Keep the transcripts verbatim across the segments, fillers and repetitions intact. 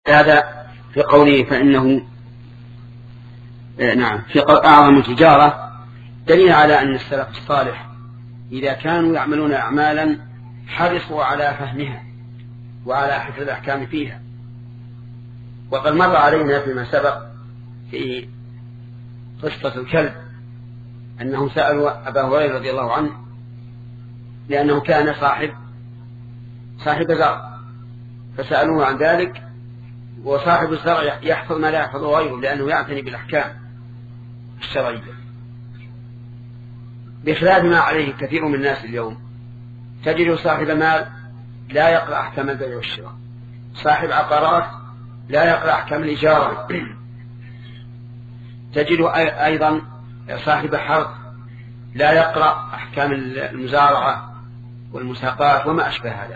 هذا في قوله فإنه نعم في أعظم التجارة دليل على أن السلف الصالح إذا كانوا يعملون أعمالا حرصوا على فهمها وعلى حفظ الأحكام فيها. وقد مر علينا فيما سبق في قصة الكلب أنهم سألوا أبا هريرة رضي الله عنه لأنه كان صاحب صاحب زرع فسألوه عن ذلك، وصاحب الزرع يحفظ ما لا يحفظ غيره لأنه يعتني بالأحكام الشرعية، بخلاف ما عليه كثير من الناس اليوم. تجد صاحب مال لا يقرأ أحكام البيع والشراء، صاحب عقارات لا يقرأ أحكام الإجارة، تجد أيضا صاحب حرث لا يقرأ أحكام المزارعة والمساقات وما أشبه هذا،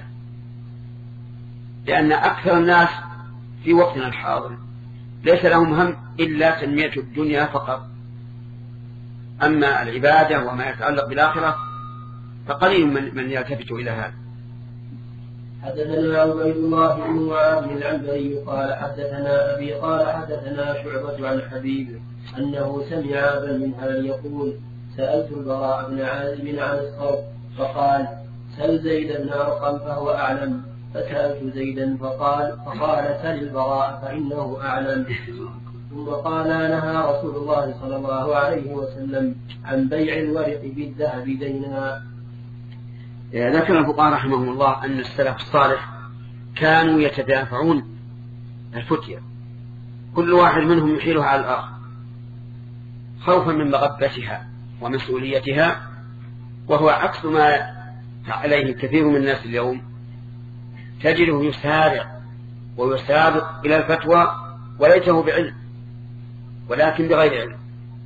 لأن أكثر الناس في وقتنا الحاضر ليس لهم هم إلا تنمية الدنيا فقط، أما العبادة وما يتعلق بالآخرة فقليل من, من يلتفت إلى هذا. حدثنا عبيد الله بن معاذ العنبري قال حدثنا أبي قال حدثنا شعبة عن حبيب أنه سمع أبا منهال يقول سألت البراء بن عازب عن الصرف فقال سل زيد بن أرقم فهو أعلم، فسألت زيدا فقال فقال سل البراء فإنه أعلم. ثم قال نهى رسول الله صلى الله عليه وسلم عن بيع الورق بالذهب دينا. ذكر الفقهاء رحمهم الله أن السلف الصالح كانوا يتدافعون الفتية، كل واحد منهم يحيلها على الآخر خوفا من مغبتها ومسؤوليتها، وهو عكس ما عليه كثير من الناس اليوم. تجده يسارع ويسابق إلى الفتوى وليته بعلم ولكن بغير علم.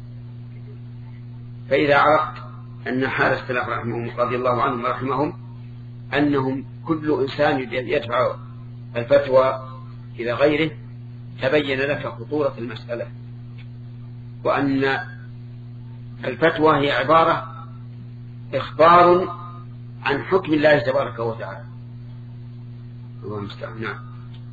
فإذا عرفت أن حال السلف رحمهم رضي الله عنهم ورحمهم أنهم كل إنسان يدفع الفتوى إلى غيره تبين لك خطورة المسألة، وأن الفتوى هي عبارة إخبار عن حكم الله تبارك وتعالى. الله المستعان. نعم.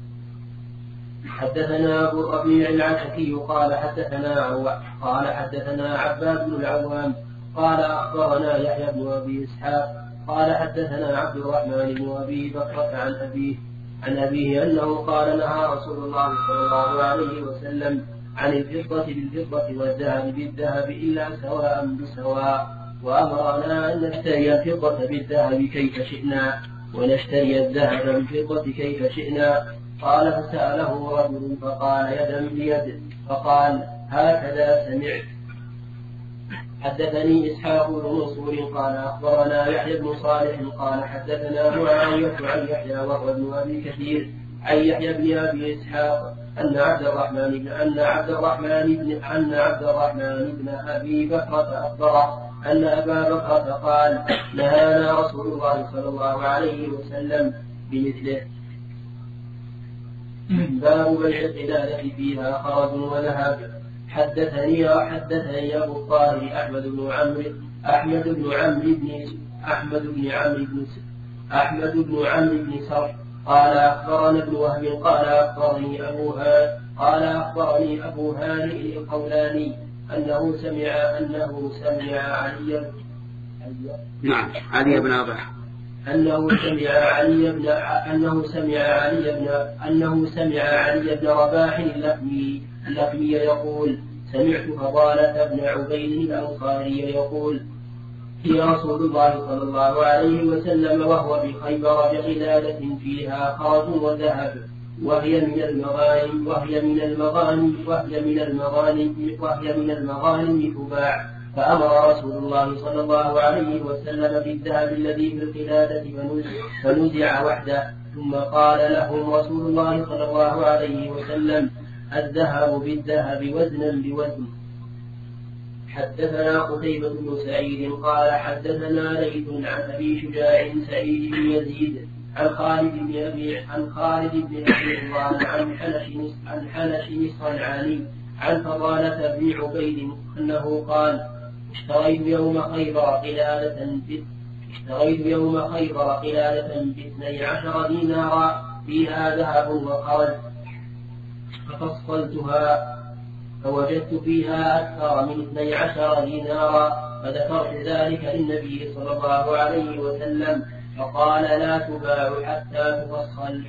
حدثنا أبو الربيع العتكي قال حدثنا قال حدثنا عباد بن العوام قال أخبرنا يحيى بن أبي إسحاق قال حدثنا عبد الرحمن بن أبي بكرة عن أبيه عن أبيه أنه قال نهى رسول الله صلى الله عليه وسلم عن الفضة بالفضة والذهب بالذهب إلا سواء بسواء، وأمرنا أن نشتري الفضة بالذهب كيف شئنا ونشتري الذهب بالفضة كيف شئنا. قال فسأله رجل فقال يدا بيد، فقال هكذا سمعت. حدثني إسحاق بن منصور قال أخبرنا يحيى بن صالح قال حدثنا معاوية عن يحيى وهو ابن أبي كثير عن يحيى بن أبي إسحاق أن عبد الرحمن بن أن عبد الرحمن بن أن عبد الرحمن بن أبي بكرة أخبره أن أبا بكرة قال نهانا رسول الله صلى الله عليه وسلم بمثله. باب بيع القلادة فيها خرج وذهب. حدثني وحدثني أبو الطاهر أحمد بن عمرو أحمد بن عمرو بن أحمد بن عمرو بن أحمد بن عمرو بن سرح قال أخبرنا ابن وهب قال أخبرني أبو هانئ قال أخبرني أبو هانئ القولاني أنه سمع أنه سمع علي نعم علي بن رباح أنه سمع علي بن أنه سمع علي بن أنه سمع علي بن رباح اللخمي اللخمي يقول سمعت فضالة بن عبيد الأنصاري يقول هي رسول الله صلى الله عليه وسلم وهو بخيبر بقلادة فيها خرج وذهب وهي من المغانم وهي من المغانم وهي من المغانم وهي من المغانم تباع، فأمر رسول الله صلى الله عليه وسلم بالذهب الذي في القلادة فنزع وحده، ثم قال لهم رسول الله صلى الله عليه وسلم الذهب بالذهب وزنا بوزن. حدثنا قتيبة بن سعيد قال حدثنا ليث عن أبي شجاع سعيد بن يزيد عن خالد بن أبي عن خالد بن أبي عمران عن حنش عن حنش الصنعاني عن فضالة بن عبيد أنه قال اشتريت يوم خيبر قلادة اشتريت يوم خيبر قلادة باثني عشر دينارا فيها ذهب وخرج. ففصلتها فوجدت فيها أكثر من اثني عشر دينارا، فذكرت ذلك للنبي صلى الله عليه وسلم فقال لا تباع حتى تفصل.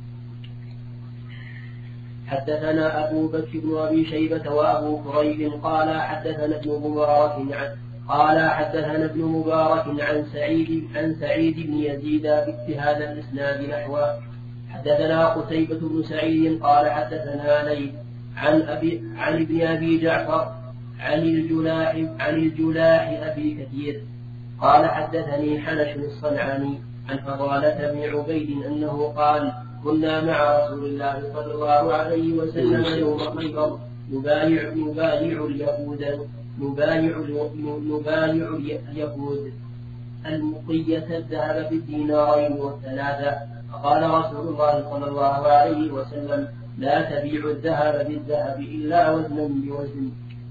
حدثنا أبو بكر بن أبي شيبة وأبو كريب قال حدثنا ابن مبارك عن قال حدثنا ابن مبارك عن سعيد عن سعيد بن يزيد بهذا الإسناد نحوه. حدثنا قتيبة بن سعيد قال حدثنا ليث عن أبي عن ابن أبي جعفر عن الجلاح عن الجلاح أبي كثير قال حدثني حنش الصنعاني عن فضالة بن عبيد أنه قال كنا مع رسول الله صلى الله عليه وسلم يوم خيبر نبايع نبايع اليهود نبايع نبايع اليهود المقية الذهب بالدينارين والثلاثة، فقال رسول الله صلى الله عليه وسلم لا تبيع الذهب بالذهب إلا وزنا بوزن.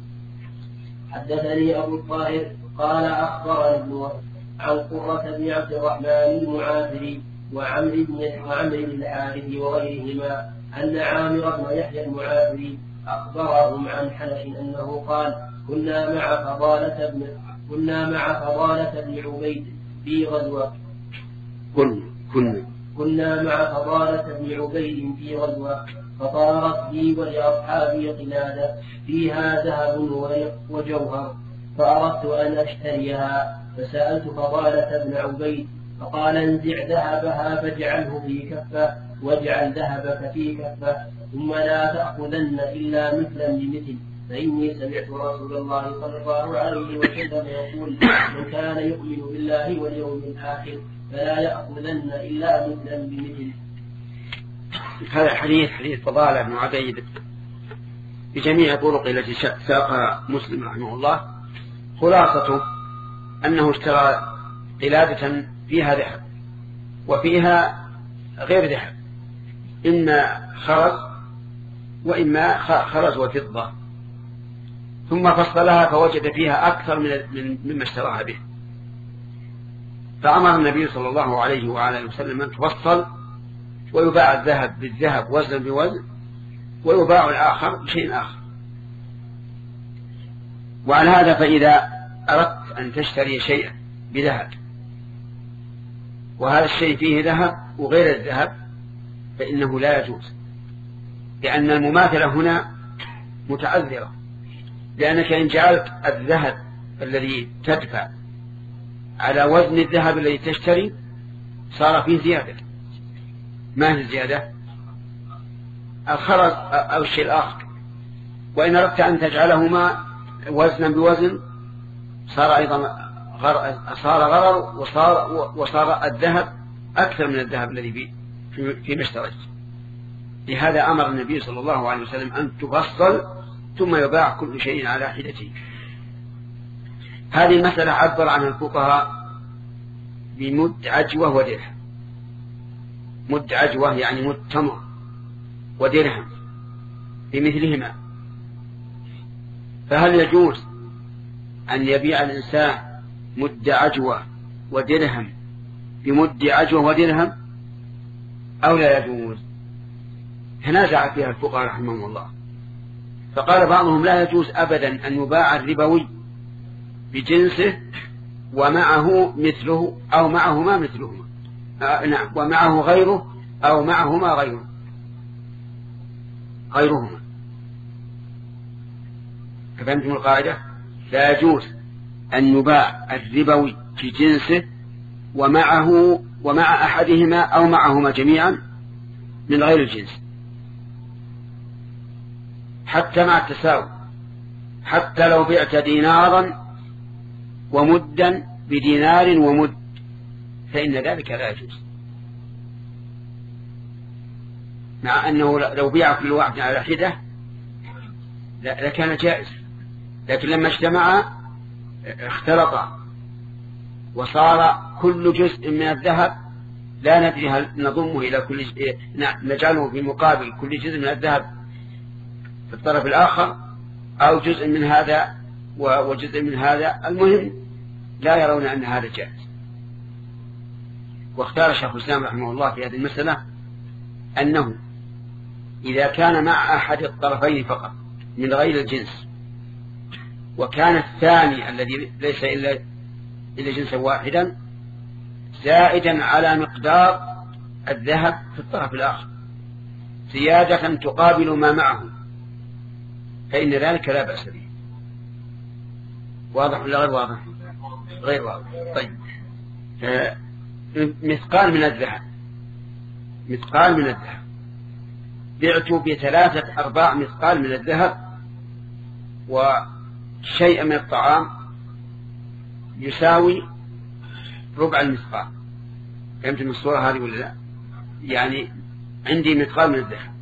حدثني أبو الطاهر قال أخبرني ابن وهب عن قرة بن عبد الرحمن المعافري وعمرو بن وعمرو بن الحارث وغيرهما أن عامر بن يحيى المعافري أخبرهم عن حنش أنه قال كنا مع فضالة بن كنا مع فضالة بن عبيد في غزوة كنا كنا كنا مع فضالة بن عبيد في غزوة فطارت بي ولأصحابي قلادة فيها ذهب وجوهر فأردت أن أشتريها فسألت فضالة بن عبيد فقال انزع ذهبها فاجعله في كفة واجعل ذهبك في كفة ثم لا تأخذن إلا مثلا بمثل، فإني سمعت رسول الله صلى الله عليه وسلم يقول من كان يؤمن بالله واليوم الآخر فلا يأخذن إلا مثلا بمثل. هذا حديث حديث فضالة بن عبيد بجميع طرق التي ساقها مسلم رحمه الله خلاصته أنه اشترى قلادة فيها ذهب وفيها غير ذهب، إما خرز وإما خرز وفضة، ثم فصلها فوجد فيها أكثر من مما اشتراها به، فأمر النبي صلى الله عليه وعلى وسلم أن تفصل ويباع الذهب بالذهب وزن بوزن ويباع الآخر بشيء آخر. وعلى هذا فإذا أردت أن تشتري شيئا بذهب وهذا الشيء فيه ذهب وغير الذهب فإنه لا يجوز، لأن المماثلة هنا متعذرة، لأنك إن جعلت الذهب الذي تدفع على وزن الذهب الذي تشتري صار فيه زيادة. ما هي الزيادة؟ الخرز أو الشيء الآخر. وإن أردت أن تجعلهما وزنا بوزن صار أيضا غر... صار غرر وصار, وصار الذهب أكثر من الذهب الذي فيه في مشترك. لهذا أمر النبي صلى الله عليه وسلم أن تفصل ثم يباع كل شيء على حدته. هذه المسألة عبر عنها الفقهاء بمد عجوة ودرهم. مد عجوة يعني مد تمر ودرهم بمثلهما. فهل يجوز أن يبيع الإنسان مد عجوة ودرهم بمد عجوة ودرهم أو لا يجوز؟ تنازع فيها الفقهاء رحمهم الله، فقال بعضهم لا يجوز أبدا أن يباع الربوي بجنسه ومعه مثله أو معهما مثلهما آه نعم ومعه غيره أو معهما غيره غيرهما. فهمتم القاعدة؟ لا يجوز أن يباع الربوي في جنسه ومعه ومع أحدهما أو معهما جميعا من غير الجنس، حتى مع التساوي، حتى لو بعت دينارا ومدا بدينار ومد فإن ذلك لا يجوز، مع أنه لو بيع كل واحد على حدة لكان جائز، لكن لما اجتمع اختلطا وصار كل جزء من الذهب لا ندري هل نضمه إلى كل جزء نجعله في مقابل كل جزء من الذهب في الطرف الآخر أو جزء من هذا وجزء من هذا، المهم لا يرون أن هذا جائز. واختار شيخ الإسلام رحمه الله في هذه المسألة أنه إذا كان مع أحد الطرفين فقط من غير الجنس، وكان الثاني الذي ليس إلا إلا جنسا واحدا زائدا على مقدار الذهب في الطرف الآخر زيادة تقابل ما معه، فإن ذلك لا بأس به. واضح ولا غير واضح؟ غير واضح. طيب، مثقال من الذهب، مثقال من الذهب بعت بثلاثة أرباع مثقال من الذهب وشيء من الطعام يساوي ربع المثقال. فهمت من الصورة هذه ولا لا؟ يعني عندي مثقال من الذهب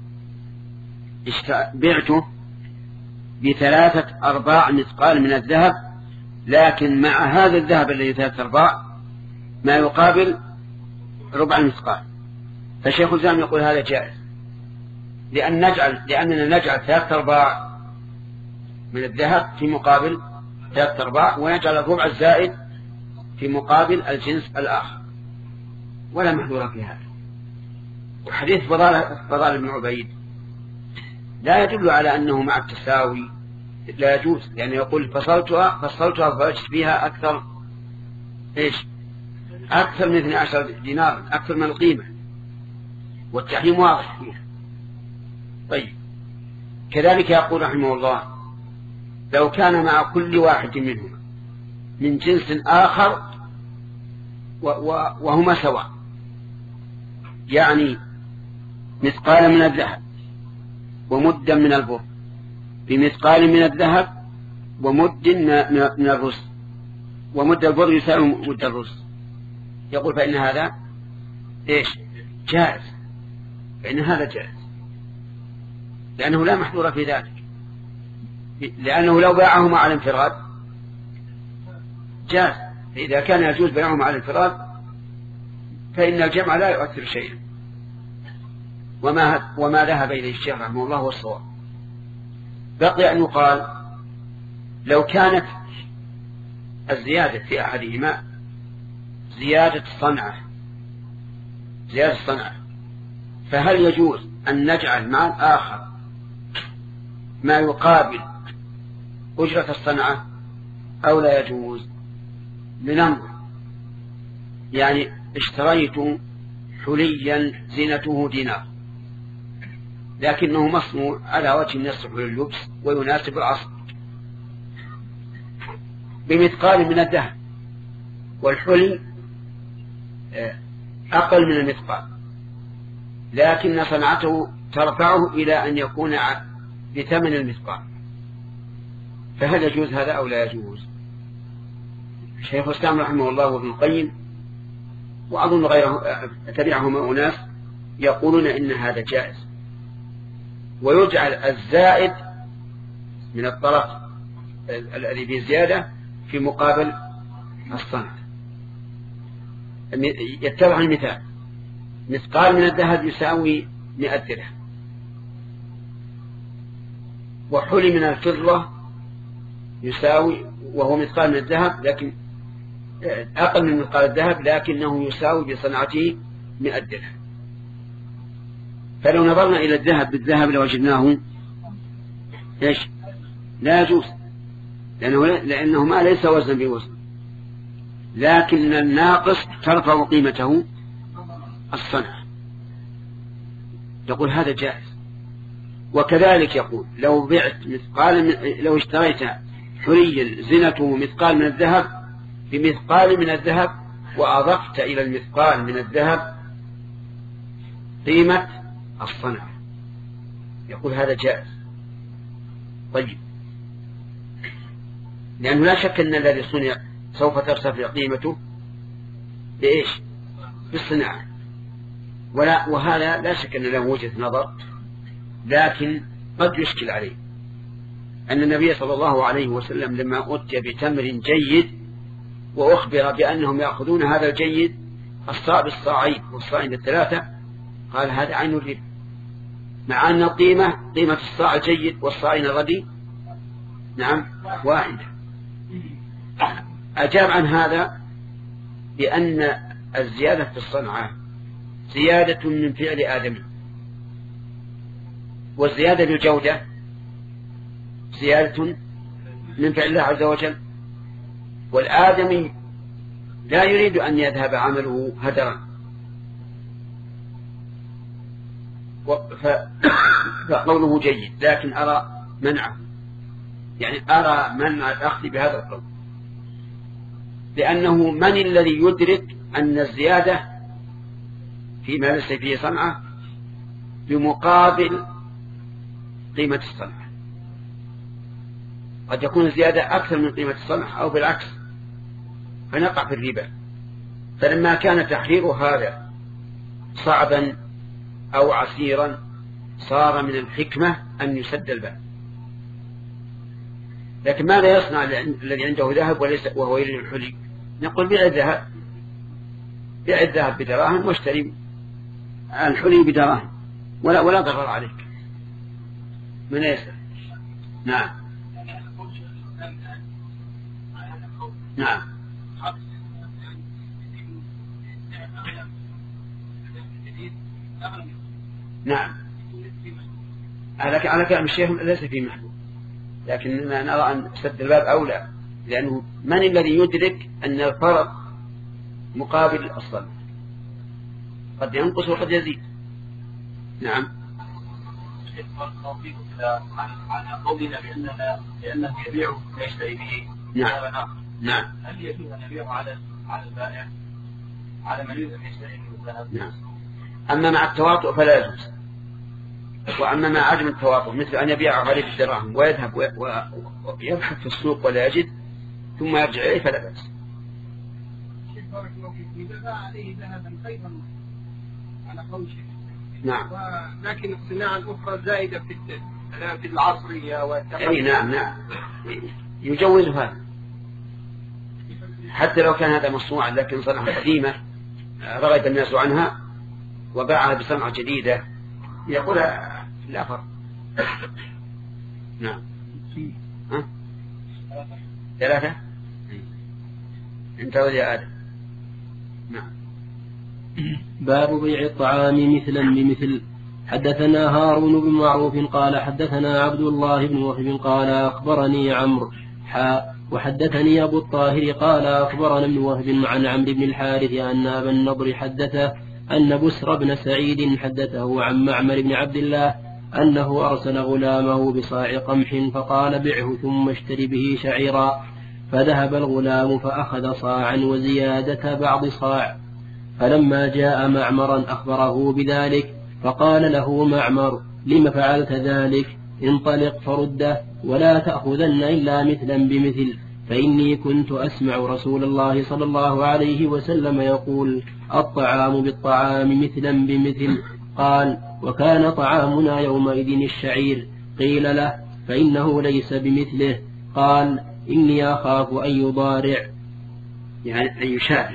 بعته بثلاثة أرباع مثقال من الذهب، لكن مع هذا الذهب الذي ثلاثة أرباع ما يقابل ربع المثقال. فالشيخ الإسلام يقول هذا جائز، لأن نجعل لأننا نجعل ثلاثة أرباع من الذهب في مقابل ثلاثة أرباع، ونجعل الربع الزائد في مقابل الجنس الآخر، ولا محذور في هذا. وحديث فضال بن عبيد لا يدل على أنه مع التساوي لا يجوز، لأنه يقول فصلتها فصلتها فوجدت فيها أكثر إيش أكثر من اثني عشر دينار، أكثر من القيمة، والتحريم واضح فيها. طيب، كذلك يقول رحمه الله لو كان مع كل واحد منهما من جنس آخر وهما سواء، يعني مثقال من الذهب ومدا من البر بمثقال من الذهب ومد من الرز، ومد البر يساوي مد الرز، يقول فإن هذا إيش جائز، فإن هذا جائز، لأنه لا محظور في ذلك، لأنه لو باعهما على انفراد جاز. إذا كان يجوز بيعهما على انفراد فإن الجمع لا يؤثر شيئا، وما وما ذهب إليه الشيخ رحمه الله هو الصواب. بقي أن يقال لو كانت الزيادة في أحدهما زيادة صنعة زيادة صنعة فهل يجوز أن نجعل مع الآخر ما يقابل أجرة الصنعة أو لا يجوز؟ لننظر. يعني اشتريت حليا زينته دينار لكنه مصنوع على وجه يصلح لللبس ويناسب العصر بمثقال من الذهب، والحلي أقل من المثقال، لكن صنعته ترفعه إلى أن يكون بثمن المثقال، فهل يجوز هذا أو لا يجوز؟ شيخ الإسلام رحمه الله وابن القيم وأظن غيره تبعهم أناس يقولون إن هذا جائز، ويجعل الزائد من الطرف الذي فيه زيادة في مقابل الصنعة. يتبع المثال مثقال من الذهب يساوي مئة درهم، وحلي من الفضة يساوي وهو مثقال من الذهب لكن أقل من مثقال الذهب لكنه يساوي بصنعته مئة درهم. فلو نظرنا إلى الذهب بالذهب لوجدناه إيش لا يجوز، لأنه, لأنه ما ليس وزنا بوزن، لكن الناقص ترفع قيمته الصنعة، يقول هذا جائز. وكذلك يقول لو بعت مثقال من لو اشتريت حليا زينته مثقال من الذهب بمثقال من الذهب وأضفت إلى المثقال من الذهب قيمة الصنعة، يقول هذا جائز. طيب، لأنه لا شك أن الذي صنع سوف ترتفع قيمته بإيش بالصناعة، ولا وهذا لا شك أن له وجهة نظر، لكن قد يشكل عليه أن النبي صلى الله عليه وسلم لما أتي بتمر جيد وأخبر بأنهم يأخذون هذا الجيد الصاع بالصاعين والصاعين الثلاثة قال هذا عين الربا، مع أن القيمة قيمة الصاع الجيد والصاعين الردي نعم واحدة. أجاب عن هذا بأن الزيادة في الصنعة زيادة من فعل آدم، والزيادة للجودة زيادة من فعل الله عز وجل، والآدمي لا يريد أن يذهب عمله هدرا، فقوله جيد، لكن أرى منعه، يعني أرى منع الأخذ بهذا القول، لأنه من الذي يدرك أن الزيادة فيما ليس فيه صنعة بمقابل قيمة الصنعة؟ قد يكون الزيادة أكثر من قيمة الصنعة أو بالعكس، فنقع في الربا. فلما كان تحرير هذا صعبا أو عسيرا صار من الحكمة أن يسد الباب. لكن ماذا يصنع الذي عنده ذهب وليس وهو يريد الحلي؟ نقول بيع الذهب، بيع الذهب بدراهم واشتري الحلي بدراهم، ولا ولا ضرر عليك. من يسأل؟ نعم نعم نعم على كلام الشيخ ليس فيه محبوب، لكننا نرى أن سد الباب أولى، لأنه من الذي يدرك أن الفرق مقابل الصلاة قد ينقص وقد يزيد. نعم. على قولنا بأنه يبيع ويشتري به. نعم. نعم. هل يجوز أن يبيعه على على البائع على من يريد أن يشتري به الذهب؟ نعم. أما مع التواطؤ فلا يجوز، وأما مع عدم التواطؤ مثل أن يبيعه عليه بالدراهم ويذهب ويبحث في السوق ولا يجد ثم يرجع إليه فلا بأس. نعم. لكن الصناعة الأخرى زائدة في في العصرية والتقنية. أي نعم نعم يجوز هذا، حتى لو كان هذا مصنوعا لكن صنعة قديمة رغب الناس عنها وباعها بصنعة جديدة يقول لا فرق. نعم. ها؟ ثلاثة انتهوا يا آدم. نعم. باب بيع الطعام مثلا بمثل. حدثنا هارون بن معروف قال حدثنا عبد الله بن وهب قال أخبرني عمرو حاء وحدثني أبو الطاهر قال أخبرنا ابن وهب عن عمرو بن الحارث أن أبا النضر حدثه أن بسر بن سعيد حدثه عن معمر بن عبد الله أنه أرسل غلامه بصاع قمح فقال بعه ثم اشتري به شعيرا، فذهب الغلام فأخذ صاعا وزيادة بعض صاع، فلما جاء معمرا أخبره بذلك فقال له معمر لم فعلت ذلك؟ انطلق فرده ولا تأخذن إلا مثلا بمثل، فإني كنت أسمع رسول الله صلى الله عليه وسلم يقول الطعام بالطعام مثلا بمثل. قال وكان طعامنا يومئذ الشعير. قيل له فإنه ليس بمثله. قال إني أخاف أن يضارع، يعني أن يشابه،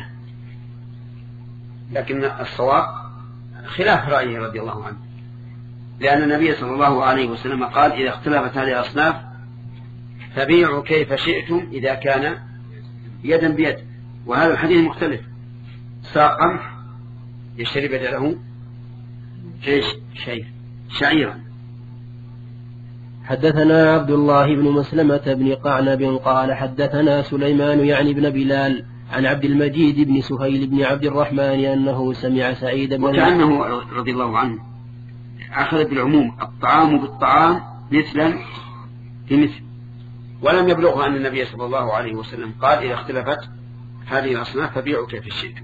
لكن الصواب خلاف رأيه رضي الله عنه، لأن النبي صلى الله عليه وسلم قال إذا اختلفت هذه الأصناف فبيعوا كيف شئتم إذا كان يدا بيد. وهذا الحديث مختلف، ساق قمح يشتري بدله ايش شيء شعيرا. حدثنا عبد الله بن مسلمة بن قعنب قال حدثنا سليمان يعني بن بلال عن عبد المجيد بن سهيل بن عبد الرحمن أنه سمع سعيد بن وكأنه رضي الله عنه أخذ بالعموم الطعام بالطعام مثلا بمثل، ولم يبلغه أن النبي صلى الله عليه وسلم قال إذا اختلفت هذه الأصناف فبيعوا كيف شئتم.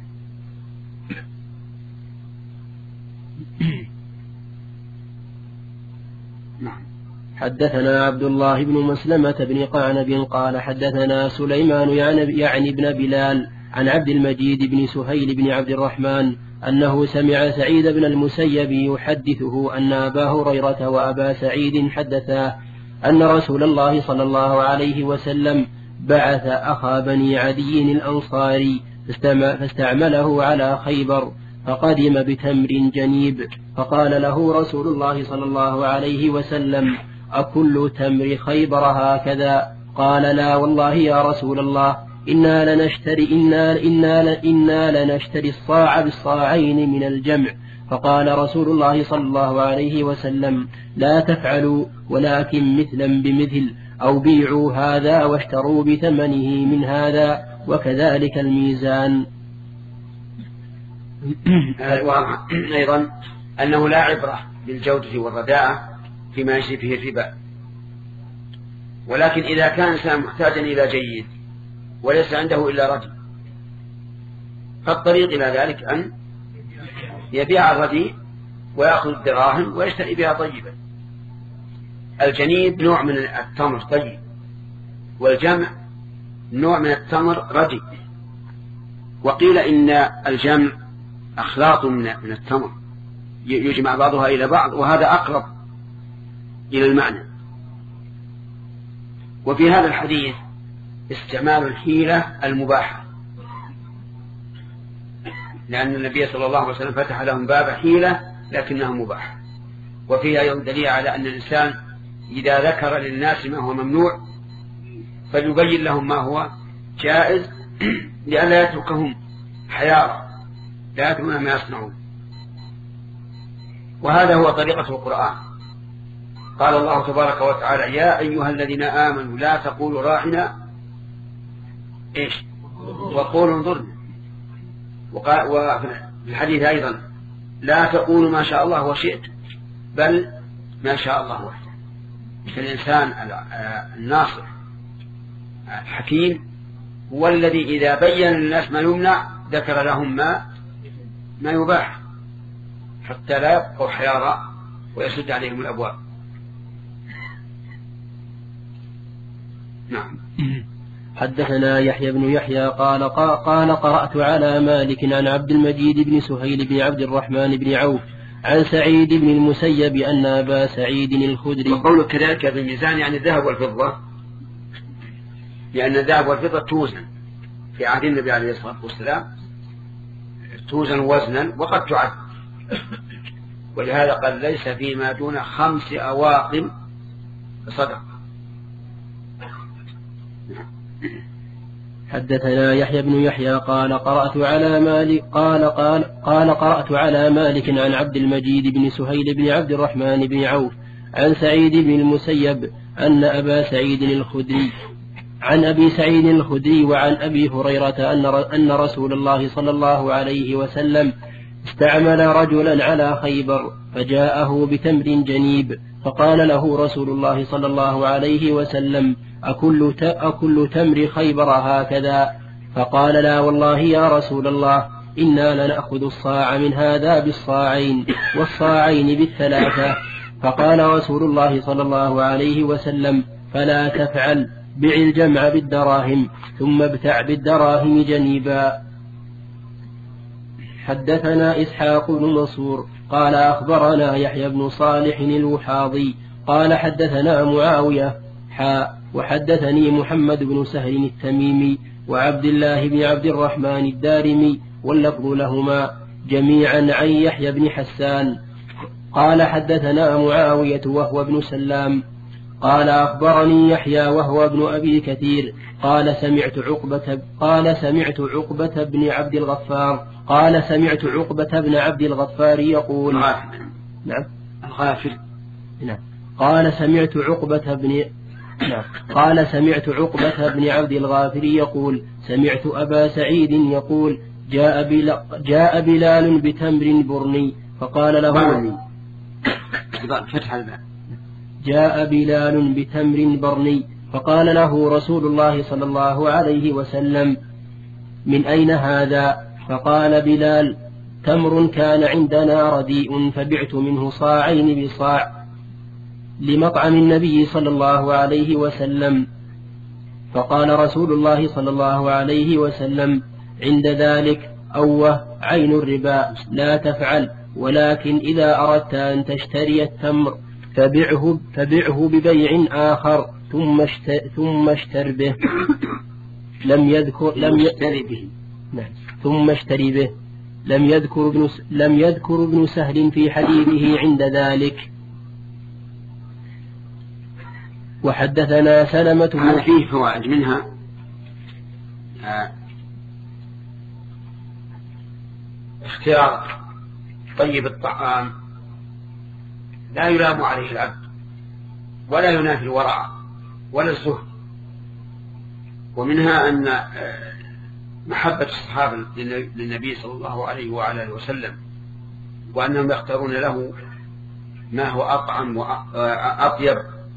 نعم. حدثنا عبد الله بن مسلمة بن قعنب قال حدثنا سليمان يعني بن بلال عن عبد المجيد بن سهيل بن عبد الرحمن أنه سمع سعيد بن المسيب يحدثه أن أبا هريرة وأبا سعيد حدثا أن رسول الله صلى الله عليه وسلم بعث أخا بني عدي الأنصاري فاستعمله على خيبر، فقدم بتمر جنيب، فقال له رسول الله صلى الله عليه وسلم أكل تمر خيبر هكذا؟ قال لا والله يا رسول الله، إنا لنشتري, إنا, إنا, إنا لنشتري الصاع بالصاعين من الجمع. فقال رسول الله صلى الله عليه وسلم لا تفعلوا ولكن مثلا بمثل أو بيعوا هذا واشتروا بثمنه من هذا وكذلك الميزان. أيضا أنه لا عبرة بالجودة والرداءة فيما يجري فيه الربا، ولكن إذا كان إنسان محتاجا إلى جيد وليس عنده إلا ردي فالطريق إلى ذلك أن يبيع الردي ويأخذ الدراهم ويشتري بها طيبا. الجنيب نوع من التمر طيب، والجمع نوع من التمر ردي، وقيل إن الجمع أخلاط من التمر يجمع بعضها إلى بعض، وهذا أقرب إلى المعنى. وفي هذا الحديث استعمال الحيلة المباحة، لأن النبي صلى الله عليه وسلم فتح لهم باب حيلة لكنها مباحة. وفيها أيضا دليل على أن الإنسان إذا ذكر للناس ما هو ممنوع فليبين لهم ما هو جائز لئلا يتركهم حيارى لا يدرون ما يصنعون. وهذا هو طريقة القرآن. قال الله تبارك وتعالى يا أيها الذين آمنوا لا تقولوا راعنا إيش وقولوا انظرنا. وفي الحديث أيضا لا تقولوا ما شاء الله وشئت بل ما شاء الله وحده. فالإنسان الناصح الحكيم هو الذي إذا بين للناس ما يمنع ذكر لهم ما ما يباح حتى لا يبقوا حيارى ويسد عليهم الأبواب. نعم. حدثنا يحيى بن يحيى قال قال قرأت على مالك عن عبد المجيد بن سهيل بن عبد الرحمن بن عوف عن سعيد بن المسيب أن أبا سعيد الخدري. وقوله كذلك بالميزان يعني الذهب والفضة، لأن الذهب والفضة توزن في عهد النبي عليه الصلاة والسلام، توزن وزنا وقد تعد، ولهذا قال ليس فيما دون خمس أواقم صدقة. حدثنا يحيى بن يحيى قال قرأت على مالك قال قال قال قرأت على مالك عن عبد المجيد بن سهيل بن عبد الرحمن بن عوف عن سعيد بن المسيب أن أبا سعيد الخدري عن أبي سعيد الخدري وعن أبي هريرة أن أن رسول الله صلى الله عليه وسلم استعمل رجلا على خيبر فجاءه بتمر جنيب فقال له رسول الله صلى الله عليه وسلم أكل, أكل تمر خيبر هكذا؟ فقال لا والله يا رسول الله إنا لنأخذ الصاع من هذا بالصاعين والصاعين بالثلاثة. فقال رسول الله صلى الله عليه وسلم فلا تفعل، بع الجمع بالدراهم ثم ابتع بالدراهم جنيبا. حدثنا إسحاق بن منصور قال أخبرنا يحيى بن صالح الوحاضي قال حدثنا معاوية حاء وحدثني محمد بن سهل التميمي وعبد الله بن عبد الرحمن الدارمي واللفظ لهما جميعا عن يحيى بن حسان قال حدثنا معاوية وهو ابن سلام قال أخبرني يحيى وهو ابن أبي كثير قال سمعت عقبة قال سمعت عقبة بن عبد الغفار قال سمعت عقبة بن عبد الغفار يقول نعم الغافل نعم قال سمعت عقبة بن نعم قال سمعت عقبة بن عبد الغافر يقول سمعت أبا سعيد يقول جاء بلال, جاء بلال بتمر برني فقال له فتح الباب جاء بلال بتمر برني فقال له رسول الله صلى الله عليه وسلم من أين هذا؟ فقال بلال تمر كان عندنا رديء فبعت منه صاعين بصاع لمطعم النبي صلى الله عليه وسلم. فقال رسول الله صلى الله عليه وسلم عند ذلك أوه عين الربا لا تفعل، ولكن إذا أردت أن تشتري التمر فبعه, فبعه ببيع آخر ثم, اشت... ثم اشتر به. لم يذكر لم يشتري به نعم ثم اشتري به لم يذكر ابن لم يذكر ابن سهل في حديثه عند ذلك. وحدثنا سلمة بن فيه فوائد منها آه. اختيار طيب الطعام لا يلام عليه العبد ولا ينافي الورع ولا الزهد. ومنها أن محبة الصحابة للنبي صلى الله عليه وعلى اله وسلم وأنهم يختارون له ما هو أطعم وأطيب.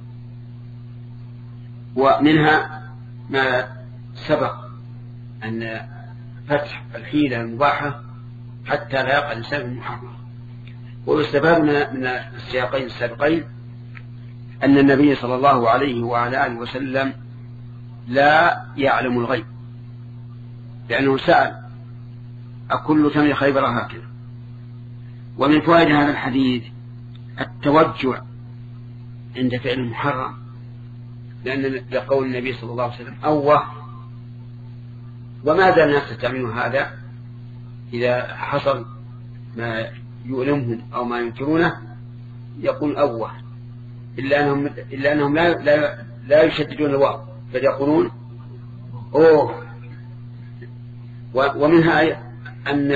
ومنها ما سبق أن فتح الحيلة المباحة حتى لا يقع الإنسان المحرم. ويستفاد من السياقين السابقين أن النبي صلى الله عليه وعلى آله وسلم لا يعلم الغيب، لأنه سأل أكل تمر خيبر هكذا. ومن فوائد هذا الحديث التوجع عند فعل المحرم، لأن لقول النبي صلى الله عليه وسلم أوه. وماذا الناس يستعملون هذا إذا حصل ما يؤلمهم أو ما ينكرونه يقول أوه، إلا أنهم, إلا أنهم لا, لا, لا يشددون الواو بل يقولون أوه. ومنها أن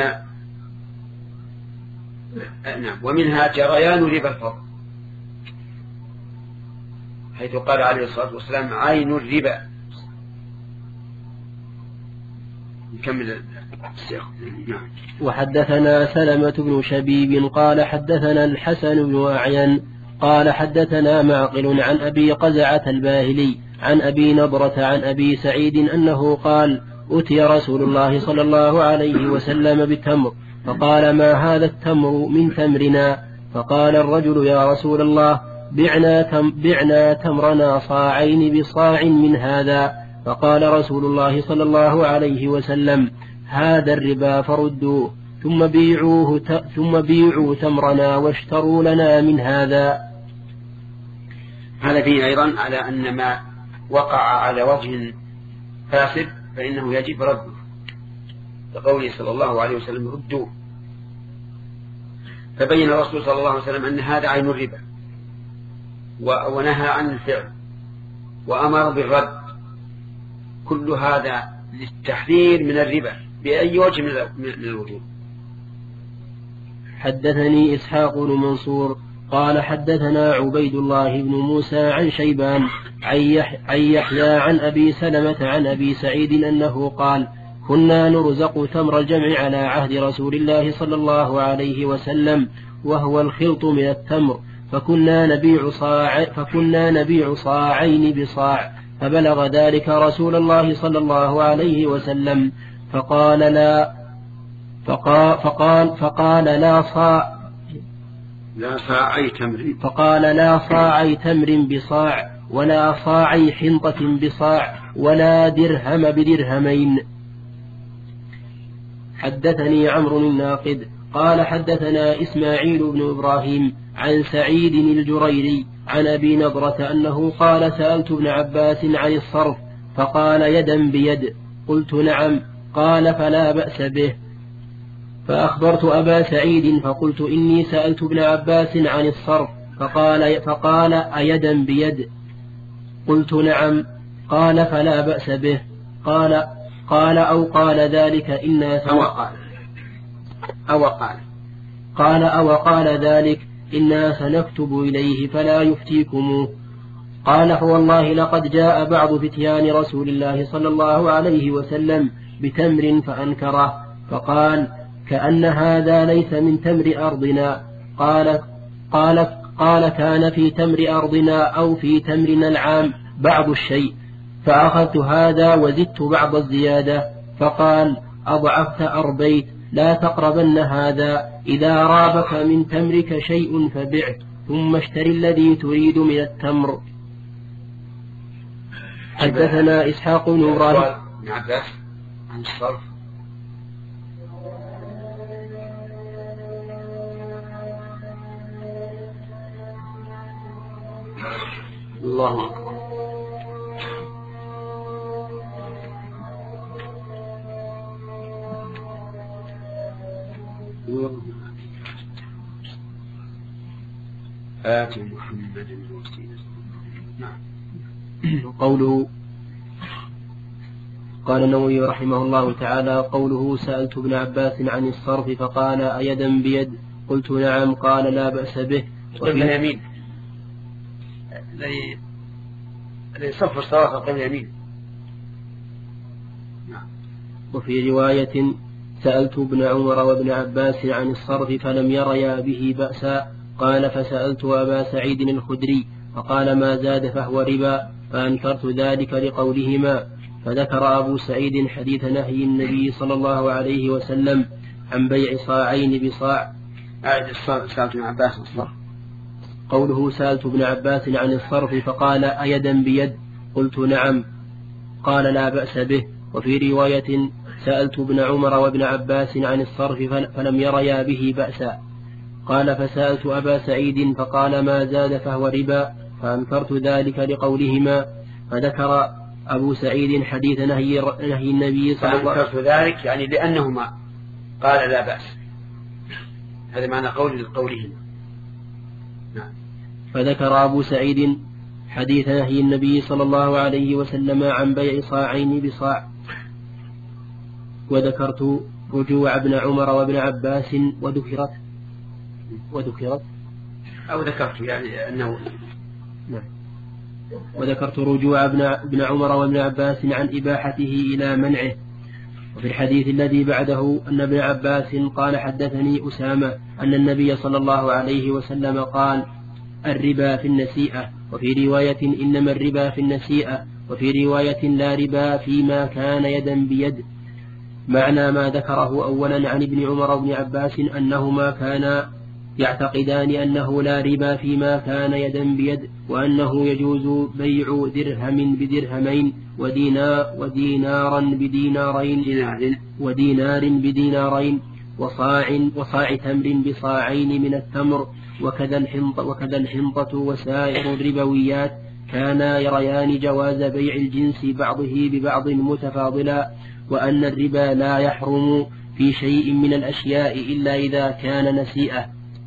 نعم ومنها جريان ربا الفضل، حيث قال عليه الصلاة والسلام عين الربا. نكمل السياق. نعم. وحدثنا سلمة بن شبيب قال حدثنا الحسن بن أعين قال حدثنا معقل عن أبي قزعة الباهلي عن أبي نضرة عن أبي سعيد أنه قال أتي رسول الله صلى الله عليه وسلم بالتمر فقال ما هذا التمر؟ من تمرنا. فقال الرجل يا رسول الله بعنا, تم بعنا تمرنا صاعين بصاع من هذا. فقال رسول الله صلى الله عليه وسلم هذا الربا فردوه ثم بيعوه ثم بيعوا تمرنا واشتروا لنا من هذا. هذا فيه أيضا على أن ما وقع على وجه فاسد فإنه يجب رده، لقوله صلى الله عليه وسلم ردوه. فبين الرسول صلى الله عليه وسلم أن هذا عين الربا ونهى عن الفعل وأمر بالرد. كل هذا للتحذير من الربا بأي وجه من الوجوه. حدثني إسحاق بن منصور قال حدثنا عبيد الله بن موسى عن شيبان عن يحيى عن أبي سلمة عن أبي سعيد أنه قال كنا نرزق تمر الجمع على عهد رسول الله صلى الله عليه وسلم وهو الخلط من التمر، فكنا نبيع صاع فكنا نبيع صاعين بصاع، فبلغ ذلك رسول الله صلى الله عليه وسلم فقال لا فقال فقال, فقال لا صاع لا صاعي تمر فقال لا صاعي تمر بصاع ولا صاعي حنطة بصاع ولا درهم بدرهمين. حدثني عمرو الناقد قال حدثنا إسماعيل بن إبراهيم عن سعيد الجريري عن أبي نضرة أنه قال سألت ابن عباس عن الصرف فقال يدا بيد. قلت نعم. قال فلا بأس به. فأخبرت أبا سعيد فقلت إني سألت ابن عباس عن الصرف فقال, فقال أيدا بيد؟ قلت نعم. قال فلا بأس به. قال قال أو قال ذلك إنا أو قال أو قال قال أو قال ذلك إنا سنكتب إليه فلا يفتيكموه. قال فوالله لقد جاء بعض فتيان رسول الله صلى الله عليه وسلم بتمر فأنكره فقال كأن هذا ليس من تمر أرضنا. قال قال قال كان في تمر أرضنا أو في تمرنا العام بعض الشيء، فأخذت هذا وزدت بعض الزيادة. فقال أضعفت أربيت لا تقربن هذا، إذا رابك من تمرك شيء فبعه ثم اشتر الذي تريد من التمر. حدثنا إسحاق بن إبراهيم عن الصرف. الله أكبر. آت محمد الوسيلة. نعم. قوله قال النووي رحمه الله تعالى قوله سألت ابن عباس عن الصرف فقال أيدا بيد قلت نعم. قال لا بأس به. قبل اليمين الذي الذي صف الصلاة قبل اليمين. وفي رواية سألت ابن عمر وابن عباس عن الصرف فلم يريا به بأسا. قال فسألت أبا سعيد الخدري فقال ما زاد فهو ربا، فأنكرت ذلك لقولهما. فذكر أبو سعيد حديث نهي النبي صلى الله عليه وسلم عن بيع صاعين بصاع. سألت ابن عباس الصرف. قوله سألت ابن عباس عن الصرف فقال أيدا بيد؟ قلت نعم. قال لا بأس به. وفي رواية سألت ابن عمر وابن عباس عن الصرف فلم يريا به بأسا. قال فسألت أبا سعيد فقال ما زاد فهو ربا، فأنكرت ذلك لقولهما. فذكر أبو سعيد حديث نهي, نهي النبي صلى الله عليه وسلم. فأنكرت ذلك يعني لأنهما قال لا بأس، هذا معنى قول لقولهما. نعم. فذكر أبو سعيد حديث نهي النبي صلى الله عليه وسلم عن بيع صاعين بصاع. وذكرت رجوع ابن عمر وابن عباس وذكرت وذكرت أو ذكرت يعني أنه نعم. وذكرت رجوع ابن عمر وابن عباس عن إباحته إلى منعه. وفي الحديث الذي بعده أن ابن عباس قال حدثني أسامة أن النبي صلى الله عليه وسلم قال الربا في النسيئة، وفي رواية إنما الربا في النسيئة، وفي رواية لا ربا فيما كان يدا بيد. معنى ما ذكره أولا عن ابن عمر وابن عباس أنهما كانا يعتقدان أنه لا ربا فيما كان يدا بيد، وأنه يجوز بيع درهم بدرهمين ودينار ودينارا بدينارين ودينار بدينارين وصاع وصاع تمر بصاعين من التمر، وكذا الحنطة, وكذا الحنطة وسائر الربويات كانا يريان جواز بيع الجنس بعضه ببعض متفاضلا، وأن الربا لا يحرم في شيء من الأشياء إلا إذا كان نسيئة.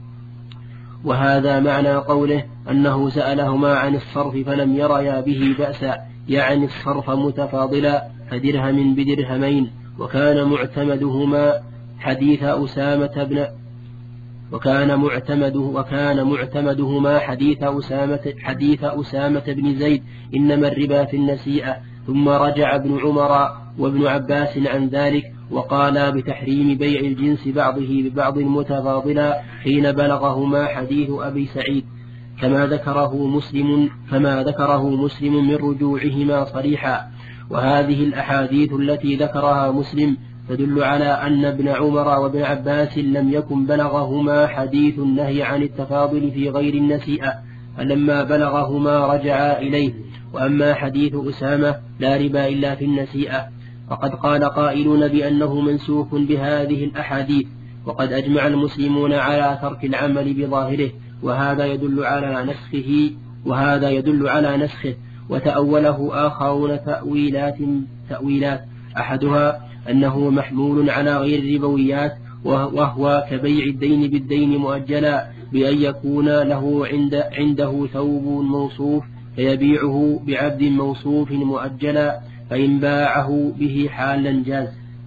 وهذا معنى قوله أنه سألهما عن الصرف فلم يريا به بأسا، يعني الصرف متفاضلا فدرهم بدرهمين. وكان معتمدهما حديث أسامة بن وكان معتمده وكان معتمدهما حديث أسامة حديث أسامة بن زيد إنما الربا في النسيئة. ثم رجع ابن عمر وابن عباس عن ذلك وقال بتحريم بيع الجنس بعضه ببعض متفاضلا حين بلغهما حديث أبي سعيد، كما ذكره مسلم كما ذكره مسلم من رجوعهما صريحا. وهذه الأحاديث التي ذكرها مسلم تدل على أن ابن عمر وابن عباس لم يكن بلغهما حديث النهي عن التفاضل في غير النسيئة، فلما بلغهما رجعا إليه. وأما حديث أسامة لا ربا إلا في النسيئة فقد قال قائلون بأنه منسوخ بهذه الأحاديث، وقد أجمع المسلمون على ترك العمل بظاهره، وهذا يدل على نسخه وهذا يدل على نسخه وتأوله آخرون تأويلات تأويلات أحدها أنه محمول على غير الربويات، وهو كبيع الدين بالدين مؤجلا بأن يكون له عند عنده ثوب موصوف فيبيعه بعبد موصوف مؤجلا، فإن باعه به حالا جاز.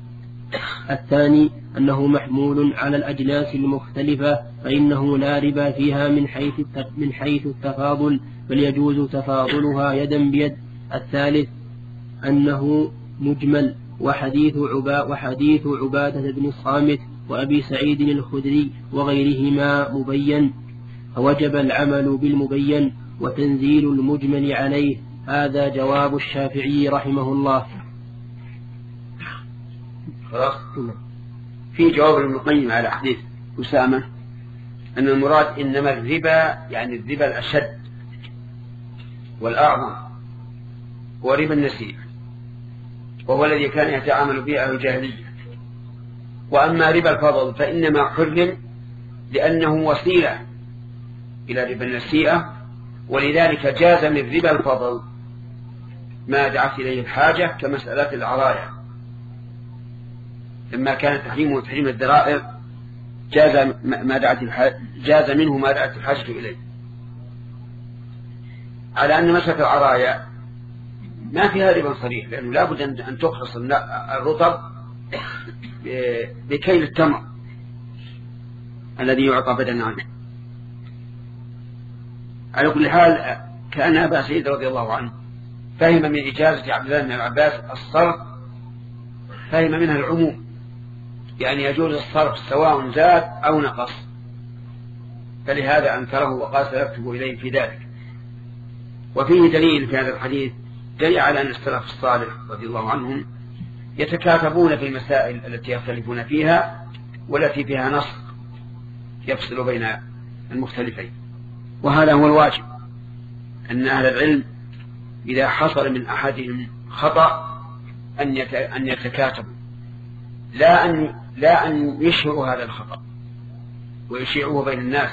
الثاني أنه محمول على الأجناس المختلفة فإنه لا ربا فيها من حيث من حيث التفاضل، بل يجوز تفاضلها يدا بيد. الثالث أنه مجمل، وحديث عبا وحديث عبادة بن الصامت وأبي سعيد الخدري وغيرهما مبين، فوجب العمل بالمبين وتنزيل المجمل عليه. هذا جواب الشافعي رحمه الله. خلاص. في جواب المقيم على حديث أسامة أن المراد إنما الربا يعني الربا الأشد والأعظم هو ربا النسيء، وهو الذي كان يتعامل به أهل الجاهلية. وأما ربا الفضل فإنما حرم لأنه وسيلة إلى ربا النسيئة، ولذلك جاز من ربا الفضل ما دعت إليه الحاجة كمسألة العراية، لما كان تحريمه تحريم الذرائع جاز ما دعت الحاجة جاز منه ما دعت الحاجة إليه. على أن مسألة العراية ما فيها ربا صريح، لأنه لا بد أن تخلص الرطب بكيل التمر، الذي يعطى بدلا عنه. على كل حال كأن أبا سعيد رضي الله عنه فهم من إجازة عبد الله بن عباس الصرف، فهم منها العموم، يعني يجوز الصرف سواء زاد أو نقص، فلهذا أنكره وقال سيكتب إليه في ذلك. وفيه دليل في هذا الحديث دليل على أن السلف الصالح رضي الله عنهم يتكاتبون في المسائل التي يختلفون فيها والتي فيها نص يفصل بين المختلفين. وهذا هو الواجب، أن أهل العلم إذا حصل من أحدهم خطأ أن يتكاتبوا، لا أن لا أن يشهروا هذا الخطأ ويشيعوه بين الناس،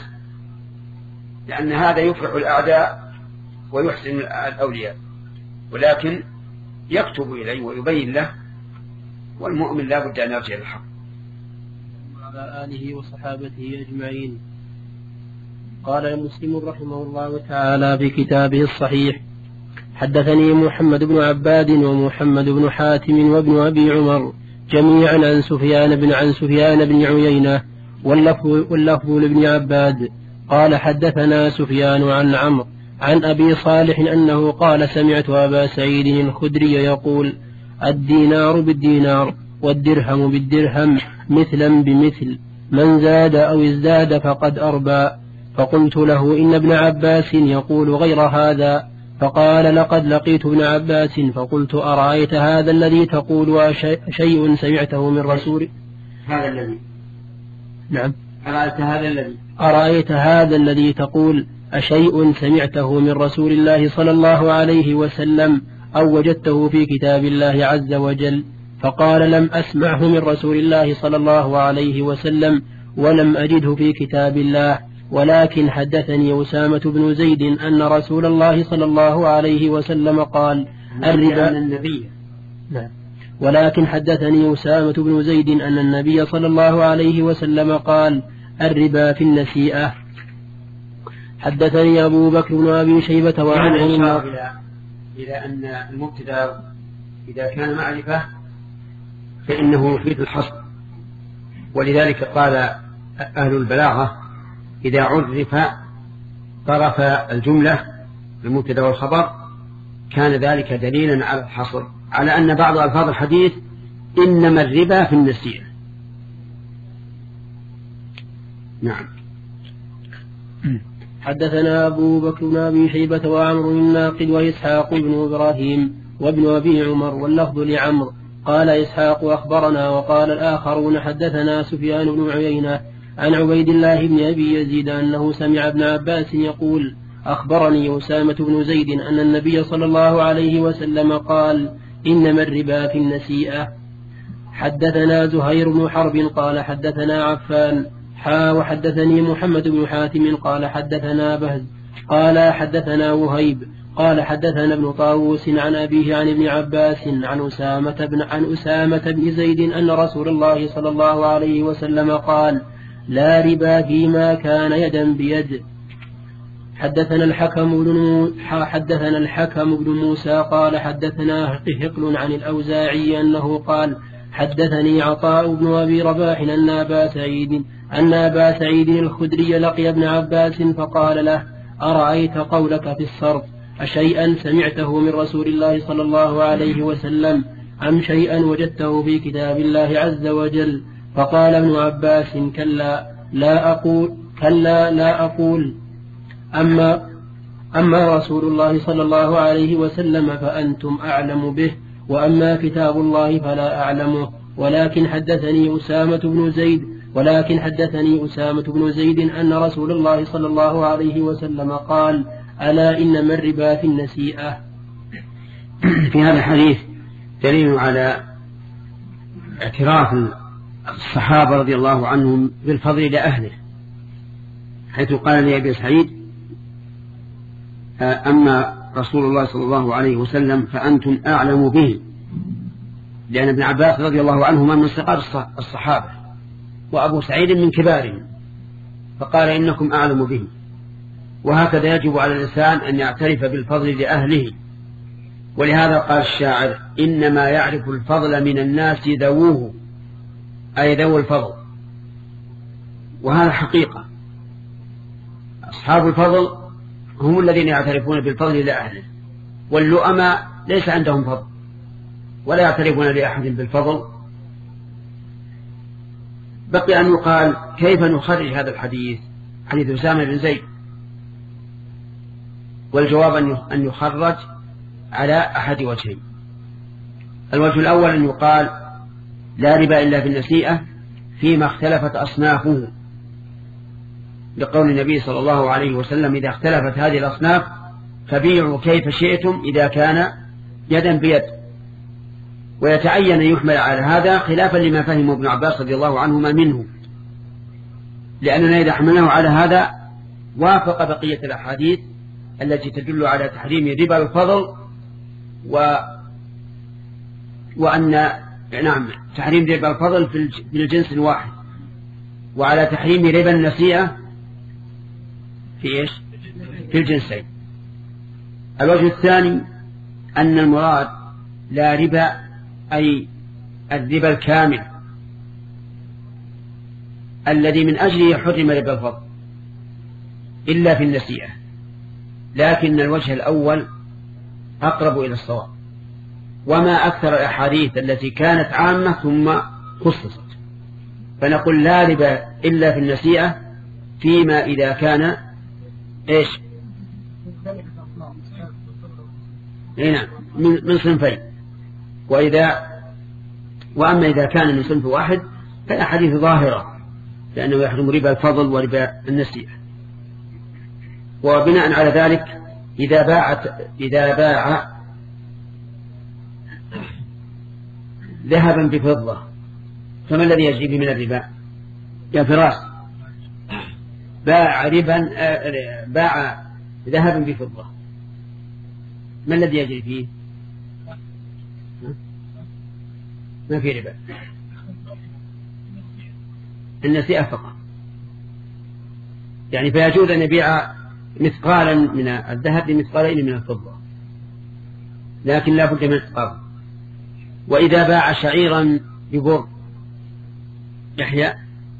لأن هذا يفرح الأعداء ويحسن الأولياء، ولكن يكتب إليه ويبين له، والمؤمن لا بد أن يرجع للحق. وعلى آله وصحابته أجمعين. قال مسلم رحمه الله تعالى في كتابه الصحيح: حدثني محمد بن عباد ومحمد بن حاتم وابن أبي عمر جميعا عن سفيان بن عن سفيان بن عيينة واللفظ لابن عباد قال: حدثنا سفيان عن عمرو عن أبي صالح أنه قال: سمعت أبا سعيد الخدري يقول: الدينار بالدينار والدرهم بالدرهم مثلا بمثل، من زاد أو ازداد فقد أربى. فقلت له: إن ابن عباس يقول غير هذا. فقال: لقد لقيت ابن عباس فقلت: أرأيت هذا الذي تقول شيء سمعته من رسول هذا الذي نعم أرأيت هذا الذي أرأيت هذا الذي تقول أشيء سمعته من رسول الله صلى الله عليه وسلم أو وجدته في كتاب الله عز وجل؟ فقال: لم أسمعه من رسول الله صلى الله عليه وسلم ولم أجده في كتاب الله، ولكن حدثني أسامة بن زيد أن رسول الله صلى الله عليه وسلم قال: الربا النبي نعم ولكن حدثني أسامة بن زيد أن النبي صلى الله عليه وسلم قال: الربا في النسيئة. حدثني أبو بكر بن أبي شيبة وعمر إلى إلى أن المبتدأ إذا كان معرفة فإنه يفيد الحصر، ولذلك قال أهل البلاغة: إذا عرف طرف الجملة المبتدأ والخبر كان ذلك دليلا على الحصر، على أن بعض ألفاظ الحديث إنما الربا في النسيئة. نعم. حدثنا أبو بكر بن أبي شيبة وعمر الناقد وإسحاق بن إبراهيم وابن أبي عمر واللفظ لعمر. قال إسحاق: أخبرنا. وقال الآخرون: حدثنا سفيان بن عيينة عن عبيد الله بن أبي يزيد أنه سمع ابن عباس يقول: أخبرني أسامة بن زيد أن النبي صلى الله عليه وسلم قال: إنما الربا في النسيئة. حدثنا زهير بن حرب قال: حدثنا عفان حا وحدثني محمد بن حاتم قال: حدثنا بهز قال: حدثنا وهيب قال: حدثنا ابن طاووس عن أبيه عن ابن عباس عن أسامة بن عن أسامة بن زيد أن رسول الله صلى الله عليه وسلم قال: لا ربا فيما كان يدا بيد. حدثنا الحكم بن حدثنا الحكم بن موسى قال: حدثنا هقل عن الأوزاعي أنه قال: حدثني عطاء بن أبي رباح أن أبا سعيد أن أبا سعيد الخدري لقي ابن عباس فقال له: أرأيت قولك في الصرف أشيئا سمعته من رسول الله صلى الله عليه وسلم أم شيئا وجدته في كتاب الله عز وجل؟ فقال ابن عباس: كلا لا أقول كلا لا أقول أما أما رسول الله صلى الله عليه وسلم فأنتم أعلم به، وأما كتاب الله فلا أعلمه، ولكن حدثني أسامة بن زيد ولكن حدثني أسامة بن زيد أن رسول الله صلى الله عليه وسلم قال: ألا إنما الربا في النسيئة. في هذا الحديث دليل على اعتراف الصحابة رضي الله عنهم بالفضل لأهله، حيث قال لأبي سعيد: أما رسول الله صلى الله عليه وسلم فأنتم أعلم به، لأن ابن عباس رضي الله عنهما من صغار الصحابة وأبو سعيد من كبارهم، فقال: إنكم أعلم به. وهكذا يجب على الإنسان أن يعترف بالفضل لأهله، ولهذا قال الشاعر: إنما يعرف الفضل من الناس ذووه، أي ذو الفضل، وهذا حقيقة. أصحاب الفضل هم الذين يعترفون بالفضل إلى أهله، واللؤماء ليس عندهم فضل ولا يعترفون لأحد بالفضل. بقي أن يقال كيف نخرج هذا الحديث، حديث أسامة بن زيد؟ والجواب أن يخرج على أحد وجهين. الوجه الأول أن يقال لا ربا إلا في النسيئة فيما اختلفت أصنافه، لقول النبي صلى الله عليه وسلم إذا اختلفت هذه الأصناف فبيعوا كيف شئتم إذا كان يدا بيد. ويتعين أن يحمل على هذا خلافا لما فهمه ابن عباس رضي الله عنهما منه، لأننا إذا حملناه على هذا وافق بقية الأحاديث التي تدل على تحريم ربا الفضل و... وأن نعم تحريم ربا الفضل في الجنس الواحد، وعلى تحريم ربا النسيئة في إيش؟ في الجنسين. الوجه الثاني أن المراد لا ربا أي الربا الكامل الذي من أجله حرم ربا الفضل إلا في النسيئة، لكن الوجه الأول أقرب إلى الصواب. وما أكثر الأحاديث التي كانت عامة ثم خصصت، فنقول لا ربا إلا في النسيئة فيما إذا كان إيش؟ هنا من, من صنفين، وإذا وأما إذا كان من صنف واحد فالأحاديث ظاهرة لأنه يحرم ربا الفضل وربا النسيئة. وبناء على ذلك إذا باعت إذا باع ذهبا بفضة فما الذي يجري به من الربا؟ يا فراس، باع ربا باع ذهبا بفضة، ما الذي يجري فيه؟ ما في ربا، النسيئة فقط. يعني فيجوز أن يبيع مثقالا من الذهب بمثقالين من الفضة، لكن لا بد من التقابل. وإذا باع شعيرا ببر يحيى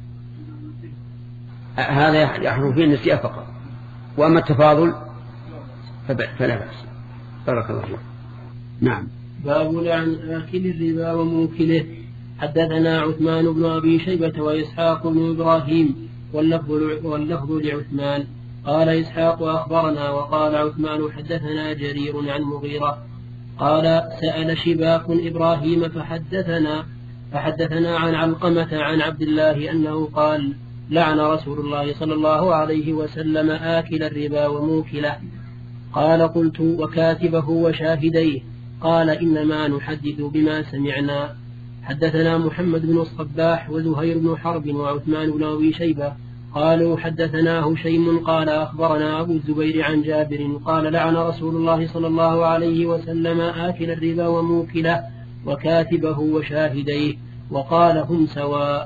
هذا يحرم فيه النسيئة فقط، وأما التفاضل فلا بأس. بارك الله فيك. نعم. باب لعن آكل الربا وموكله. حدثنا عثمان بن أبي شيبة وإسحاق بن إبراهيم واللفظ لعثمان قال إسحاق أخبرنا وقال عثمان حدثنا جرير عن مغيرة قال سأل شباك إبراهيم فحدثنا فحدثنا عن علقمة عن عبد الله أنه قال لعن رسول الله صلى الله عليه وسلم آكل الربا وموكله. قال قلت وكاتبه وشاهديه؟ قال إنما نحدث بما سمعنا. حدثنا محمد بن الصباح وزهير بن حرب وعثمان بن أبي شيبة قالوا حدثنا هشيم قال أخبرنا أبو الزبير عن جابر قال لعن رسول الله صلى الله عليه وسلم آكل الربا وموكله وكاتبه وشاهديه وقال هم سواء.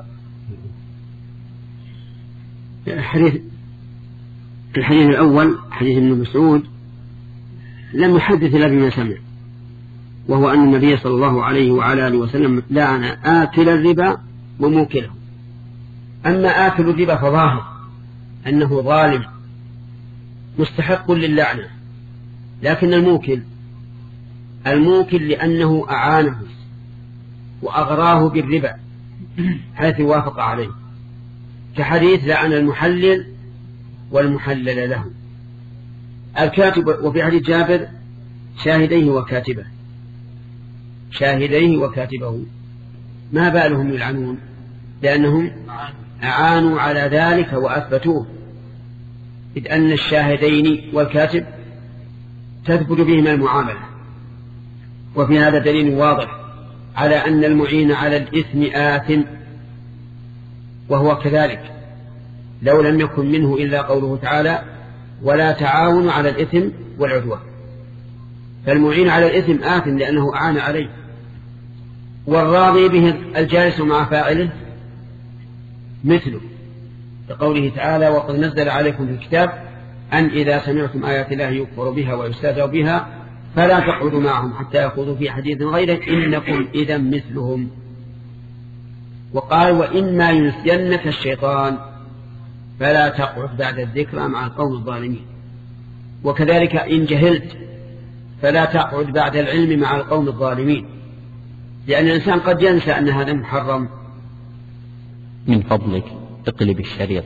الحديث الحديث الأول حديث ابن مسعود لم يحدث إلا بما سمع، وهو أن النبي صلى الله عليه وعلى آله وسلم لعن آكل الربا وموكله. أما آكل الربا فظاهر أنه ظالم مستحق للعنة، لكن الموكل الموكل لأنه أعانه وأغراه بالربا حيث وافق عليه، كحديث لعن المحلل والمحلل له. الكاتب وفي حديث جابر شاهديه وكاتبه، شاهديه وكاتبه ما بالهم يلعنون؟ لأنهم أعانوا على ذلك وأثبتوه، إذ أن الشاهدين والكاتب تثبت بهما المعاملة. وفي هذا دليل واضح على أن المعين على الإثم آثم، وهو كذلك لو لم يكن منه إلا قوله تعالى ولا تعاونوا على الإثم والعدوان، فالمعين على الإثم آثم لأنه أعان عليه، والراضي به الجالس مع فاعله مثله، لقوله تعالى وقد نزل عليكم في الكتاب أن إذا سمعتم آيات الله يكفر بها ويستهزأ بها فلا تقعدوا معهم حتى يخوضوا في حديث غيره إنكم إذا مثلهم. وقال وإما ينسينك الشيطان فلا تقعد بعد الذكرى مع القوم الظالمين. وكذلك إن جهلت فلا تقعد بعد العلم مع القوم الظالمين، لأن الإنسان قد ينسى أن هذا محرم. من فضلك اقلب الشريط.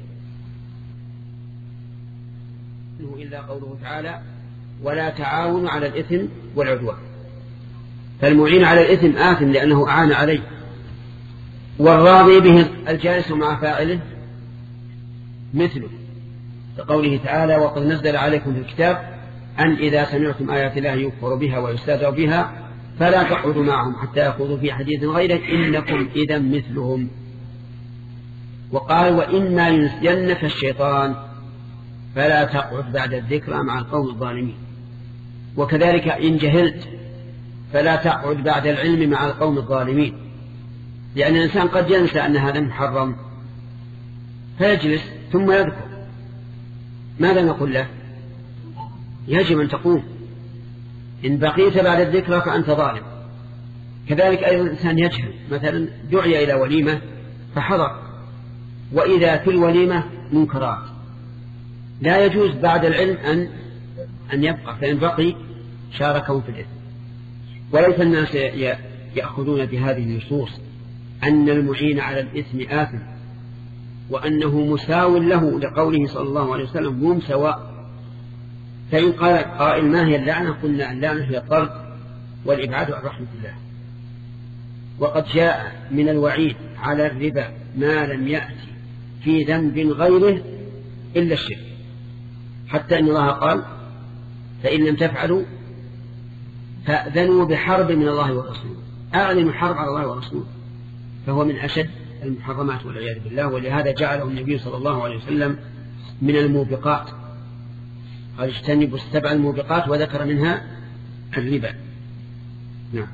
إلا قوله تعالى ولا تعاونوا على الإثم والعدوان، فالمعين على الإثم آثم لأنه أعان عليه، والراضي به الجالس مع فاعله مثله، كقوله تعالى وقد نزل عليكم في الكتاب أن إذا سمعتم آيات الله يكفر بها ويستهزأ بها فلا تقعدوا معهم حتى يخوضوا في حديث غيره إنكم إذا مثلهم. وقال وإما ينسينك الشيطان فلا تقعد بعد الذكرى مع القوم الظالمين. وكذلك إن جهلت فلا تقعد بعد العلم مع القوم الظالمين، لأن الإنسان قد ينسى أن هذا محرم فيجلس ثم يذكر. ماذا نقول له؟ يجب أن تقوم، إن بقيت بعد الذكرى فأنت ظالم. كذلك أيضا الإنسان يجهل، مثلا دعي إلى وليمة فحضر وإذا في الوليمة منكرات، لا يجوز بعد العلم أن أن يبقى، فإن بقي شاركه في الإثم. وليس الناس يأخذون بهذه النصوص أن المعين على الإثم آثم، وأنه مساو له لقوله صلى الله عليه وسلم هم سواء. فإن قال قائل ما هي اللعنة؟ قلنا اللعنة هي الطرد والإبعاد عن رحمة الله. وقد جاء من الوعيد على الربا ما لم يأتي في ذنب غيره إلا الشرك، حتى أن الله قال فإن لم تفعلوا فأذنوا بحرب من الله ورسوله، أعلن حرب على الله ورسوله، فهو من أشد المحرمات والعياذ بالله. ولهذا جعله النبي صلى الله عليه وسلم من الموبقات، قال اجتنبوا السبع الموبقات وذكر منها الربا. نعم.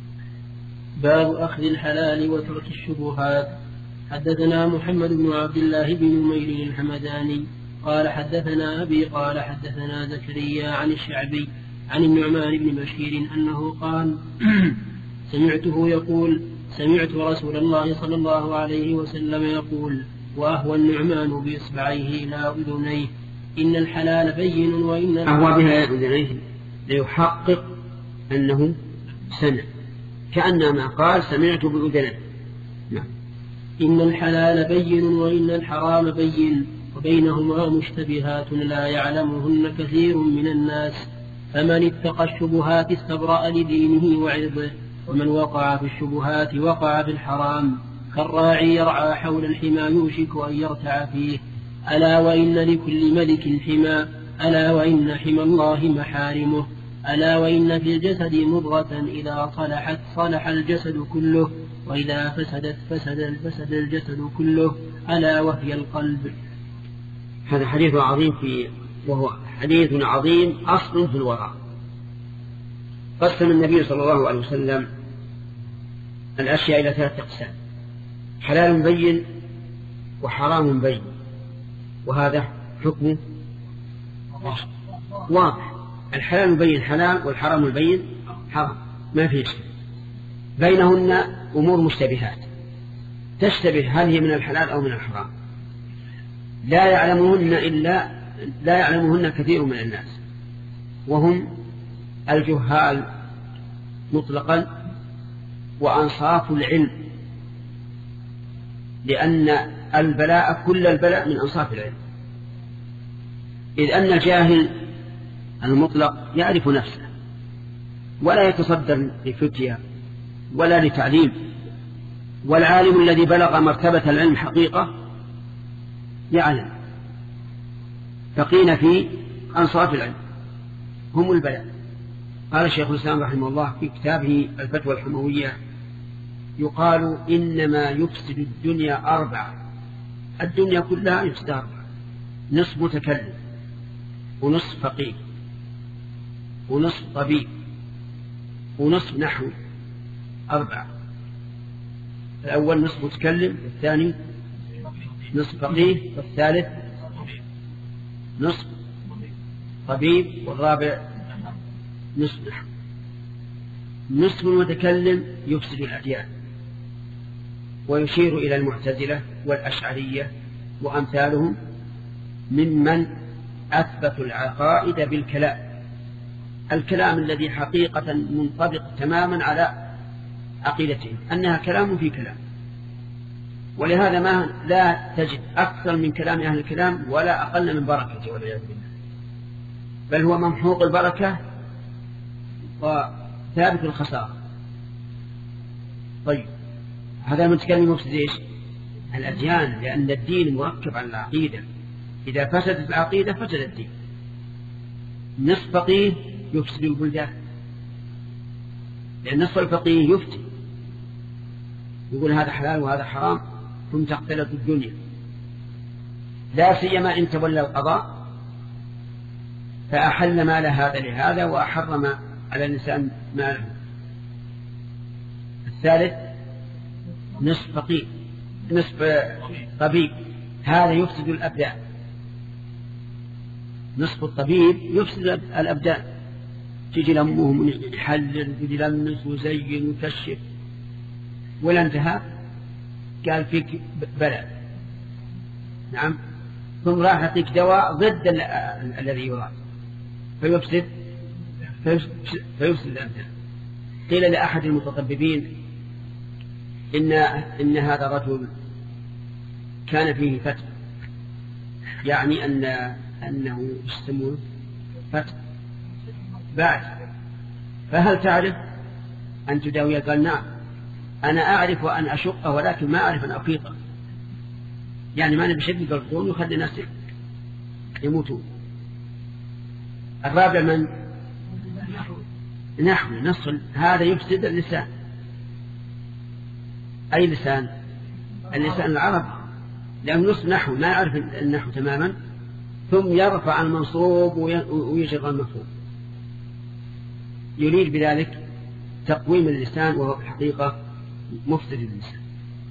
باب أخذ الحلال وترك الشبهات. حدثنا محمد بن عبد الله بن نمير الحمداني قال حدثنا أبي قال حدثنا زكريا عن الشعبي عن النعمان بن بشير أنه قال سمعته يقول سمعت رسول الله صلى الله عليه وسلم يقول وأهوى النعمان بإصبعيه إلى أذنيه إن الحلال بين وإن أهوى بها أذنيه ليحقق أنه سمع، كأنما قال سمعت بأذنه. نعم. إن الحلال بين وإن الحرام بين وبينهما مشتبهات لا يعلمهن كثير من الناس، فمن اتقى الشبهات استبرأ لدينه وعرضه، ومن وقع في الشبهات وقع في الحرام، كالراعي يرعى حول الحمى يوشك أن يرتع فيه. ألا وإن لكل ملك حمى، ألا وإن حمى الله محارمه، ألا وإن في الجسد مضغة إذا صلحت صلح الجسد كله، وإذا فسدت فسد فسد الجسد كله، ألا وهي القلب. هذا حديث عظيم في وهو حديث عظيم أصل في الورع. قسم النبي صلى الله عليه وسلم الأشياء إلى ثلاثة أقسام: حلال بين وحرام بين، وهذا حكمه واضح. الحلال بين حلال والحرام البين حرام، ما فيه شيء. بينهن أمور مشتبهات تشتبه هل هي من الحلال أو من الحرام، لا يعلمهن إلا لا يعلمهن كثير من الناس، وهم الجهال مطلقا وأنصاف العلم، لأن البلاء كل البلاء من أنصاف العلم، إذ أن الجاهل المطلق يعرف نفسه ولا يتصدر لفتية ولا لتعليم، والعالم الذي بلغ مرتبة العلم حقيقة يعلم. بقين في أنصاف العلم هم البلاء. قال الشيخ الإسلام رحمه الله في كتابه الفتوى الحموية يقال إنما يفسد الدنيا أربعة، الدنيا كلها يفسد أربعة: نصف متكلم، ونصف فقيه، ونصف طبيب، ونصف نحوي. أربعة: الأول نصف متكلم، والثاني نصف فقيه، والثالث نصف طبيب، والرابع نصف نحو. نصف المتكلم يفسد الأديان، ويشير إلى المعتزلة والأشعرية وأمثالهم ممن أثبتوا العقائد بالكلام، الكلام الذي حقيقة منطبق تماما على عقيدتهم أنها كلام في كلام. ولهذا ما لا تجد أكثر من كلام أهل الكلام ولا أقل من بركته والعياذ بالله، بل هو ممحوق البركة وثابت الخسارة. طيب هذا المتكلم يفسد إيش؟ الأديان، لأن الدين مركب على العقيدة، إذا فسدت العقيدة فسد الدين. نصف فقيه يفسد البلدان، لأن نصف الفقيه يفتي يقول هذا حلال وهذا حرام ثم تختلط الدنيا، لا سيما إن تولى القضاء فأحل مال هذا لهذا وأحرم على الإنسان ماله. الثالث نصف فقيه نصف طبيب، هذا يفسد الأبدان. نصف الطبيب يفسد الأبدان، تيجي لأمهم يحلل يلمس ويزين ويكشف، ولا انتهى قال فيك بلاء، نعم، ثم راح يعطيك دواء ضد الذي يراد فيفسد فيفسد الأبدان. قيل لأحد المتطببين إن, إن هذا الرجل كان فيه فتح، يعني أن أنه يسمونه فتح بعد، فهل تعرف أن تداويه؟ قال نعم أنا أعرف أن أشقه ولكن ما أعرف أن أفيقه، يعني ما نبي شد القرطون وخلي الناس يموتون. الرابع من نحو نصل، هذا يفسد اللسان. أي لسان؟ اللسان العربي، لأنه نصف نحو ما يعرف النحو تماما ثم يرفع المنصوب ويجر المفعول، يريد بذلك تقويم اللسان وهو في الحقيقة مفسد اللسان.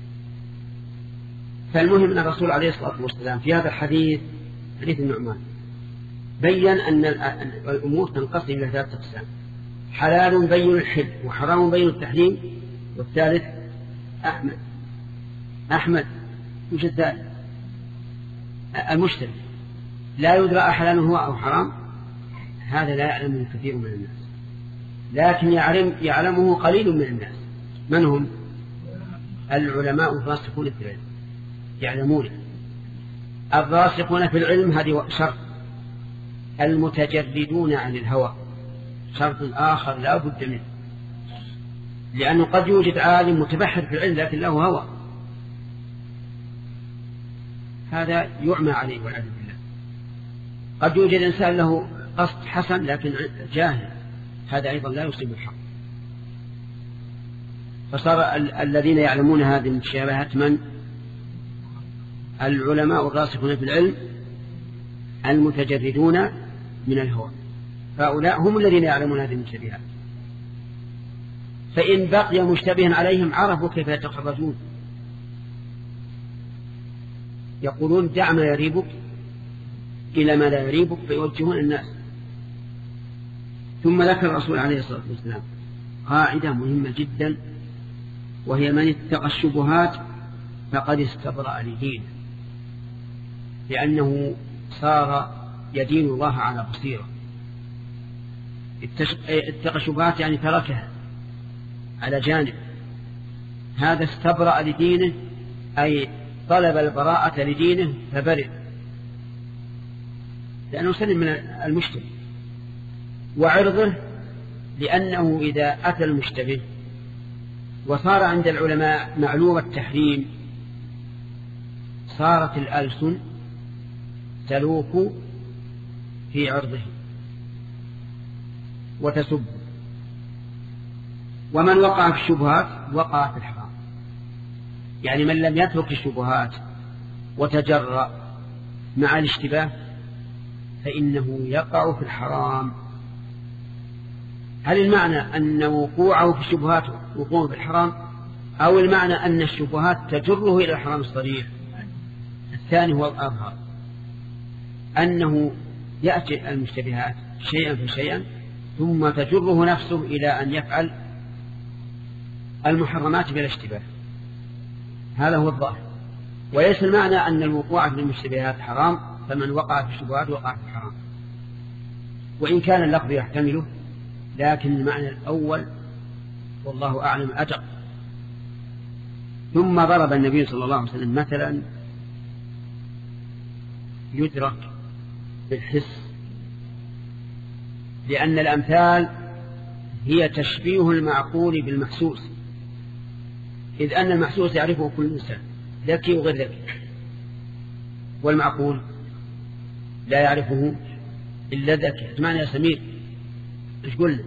فالمهم أن الرسول عليه الصلاة والسلام في هذا الحديث حديث النعمان بيّن أن الأمور تنقسم إلى ثلاثة أقسام: حلال بين الحل وحرام بين التحريم، والثالث أحمد أحمد يوجد ذلك المشتبه لا يدرى حلال هو أو حرام، هذا لا يعلمه كثير من الناس، لكن يعلم يعلمه قليل من الناس. من هم؟ العلماء الراسخون في العلم يعلمون. الراسخون في العلم هذه شرط، المتجردون عن الهوى شرط آخر لا بد منه، لأنه قد يوجد عالم متبحر في العلم لكن له هوى، هذا يعمى عليه والعياذ بالله. قد يوجد إنسان له قصد حسن لكن جاهل، هذا أيضا لا يصيب الحق. فصار ال- الذين يعلمون هذه المشابهات من؟ العلماء الراسخون في العلم المتجردون من الهوى، فهؤلاء هم الذين يعلمون هذه المشابهات. فإن بقي مشتبها عليهم عرفوا كيف يتخرجون، يقولون دع ما يريبك إلى ما لا يريبك فيوجهون الناس. ثم ذكر الرسول عليه الصلاة والسلام قاعدة مهمة جدا، وهي من اتقى الشبهات فقد استبرأ لدينه، لأنه صار يدين الله على بصيرة. اتقى الشبهات يعني تركها على جانب، هذا استبرأ لدينه أي طلب البراءة لدينه فبرئ، لأنه سلم من المشتبه. وعرضه لأنه إذا أتى المشتبه وصار عند العلماء معلوم التحريم صارت الألسن تلوك في عرضه وتسب، ومن وقع في الشبهات وقع في الحرام. يعني من لم يترك الشبهات وتجرأ مع الاشتباه فإنه يقع في الحرام. هل المعنى أن وقوعه في الشبهات وقوعه في الحرام، أو المعنى أن الشبهات تجره إلى الحرام الصريح؟ الثاني هو الأظهر، أنه يأتي المشتبهات شيئا فشيئا ثم تجره نفسه إلى أن يفعل المحرمات بلا اشتباه، هذا هو الظاهر. وليس المعنى أن الوقوع في المشتبهات حرام، فمن وقع في الشبهات وقع في الحرام، وإن كان اللفظ يحتمله، لكن المعنى الأول والله أعلم أدق. ثم ضرب النبي صلى الله عليه وسلم مثلا يدرك بالحس، لأن الأمثال هي تشبيه المعقول بالمحسوس، إذ أن المحسوس يعرفه كل إنسان ذكي وغير ذكي، والمعقول لا يعرفه إلا ذكي. اسمعني يا سمير، إيش قلنا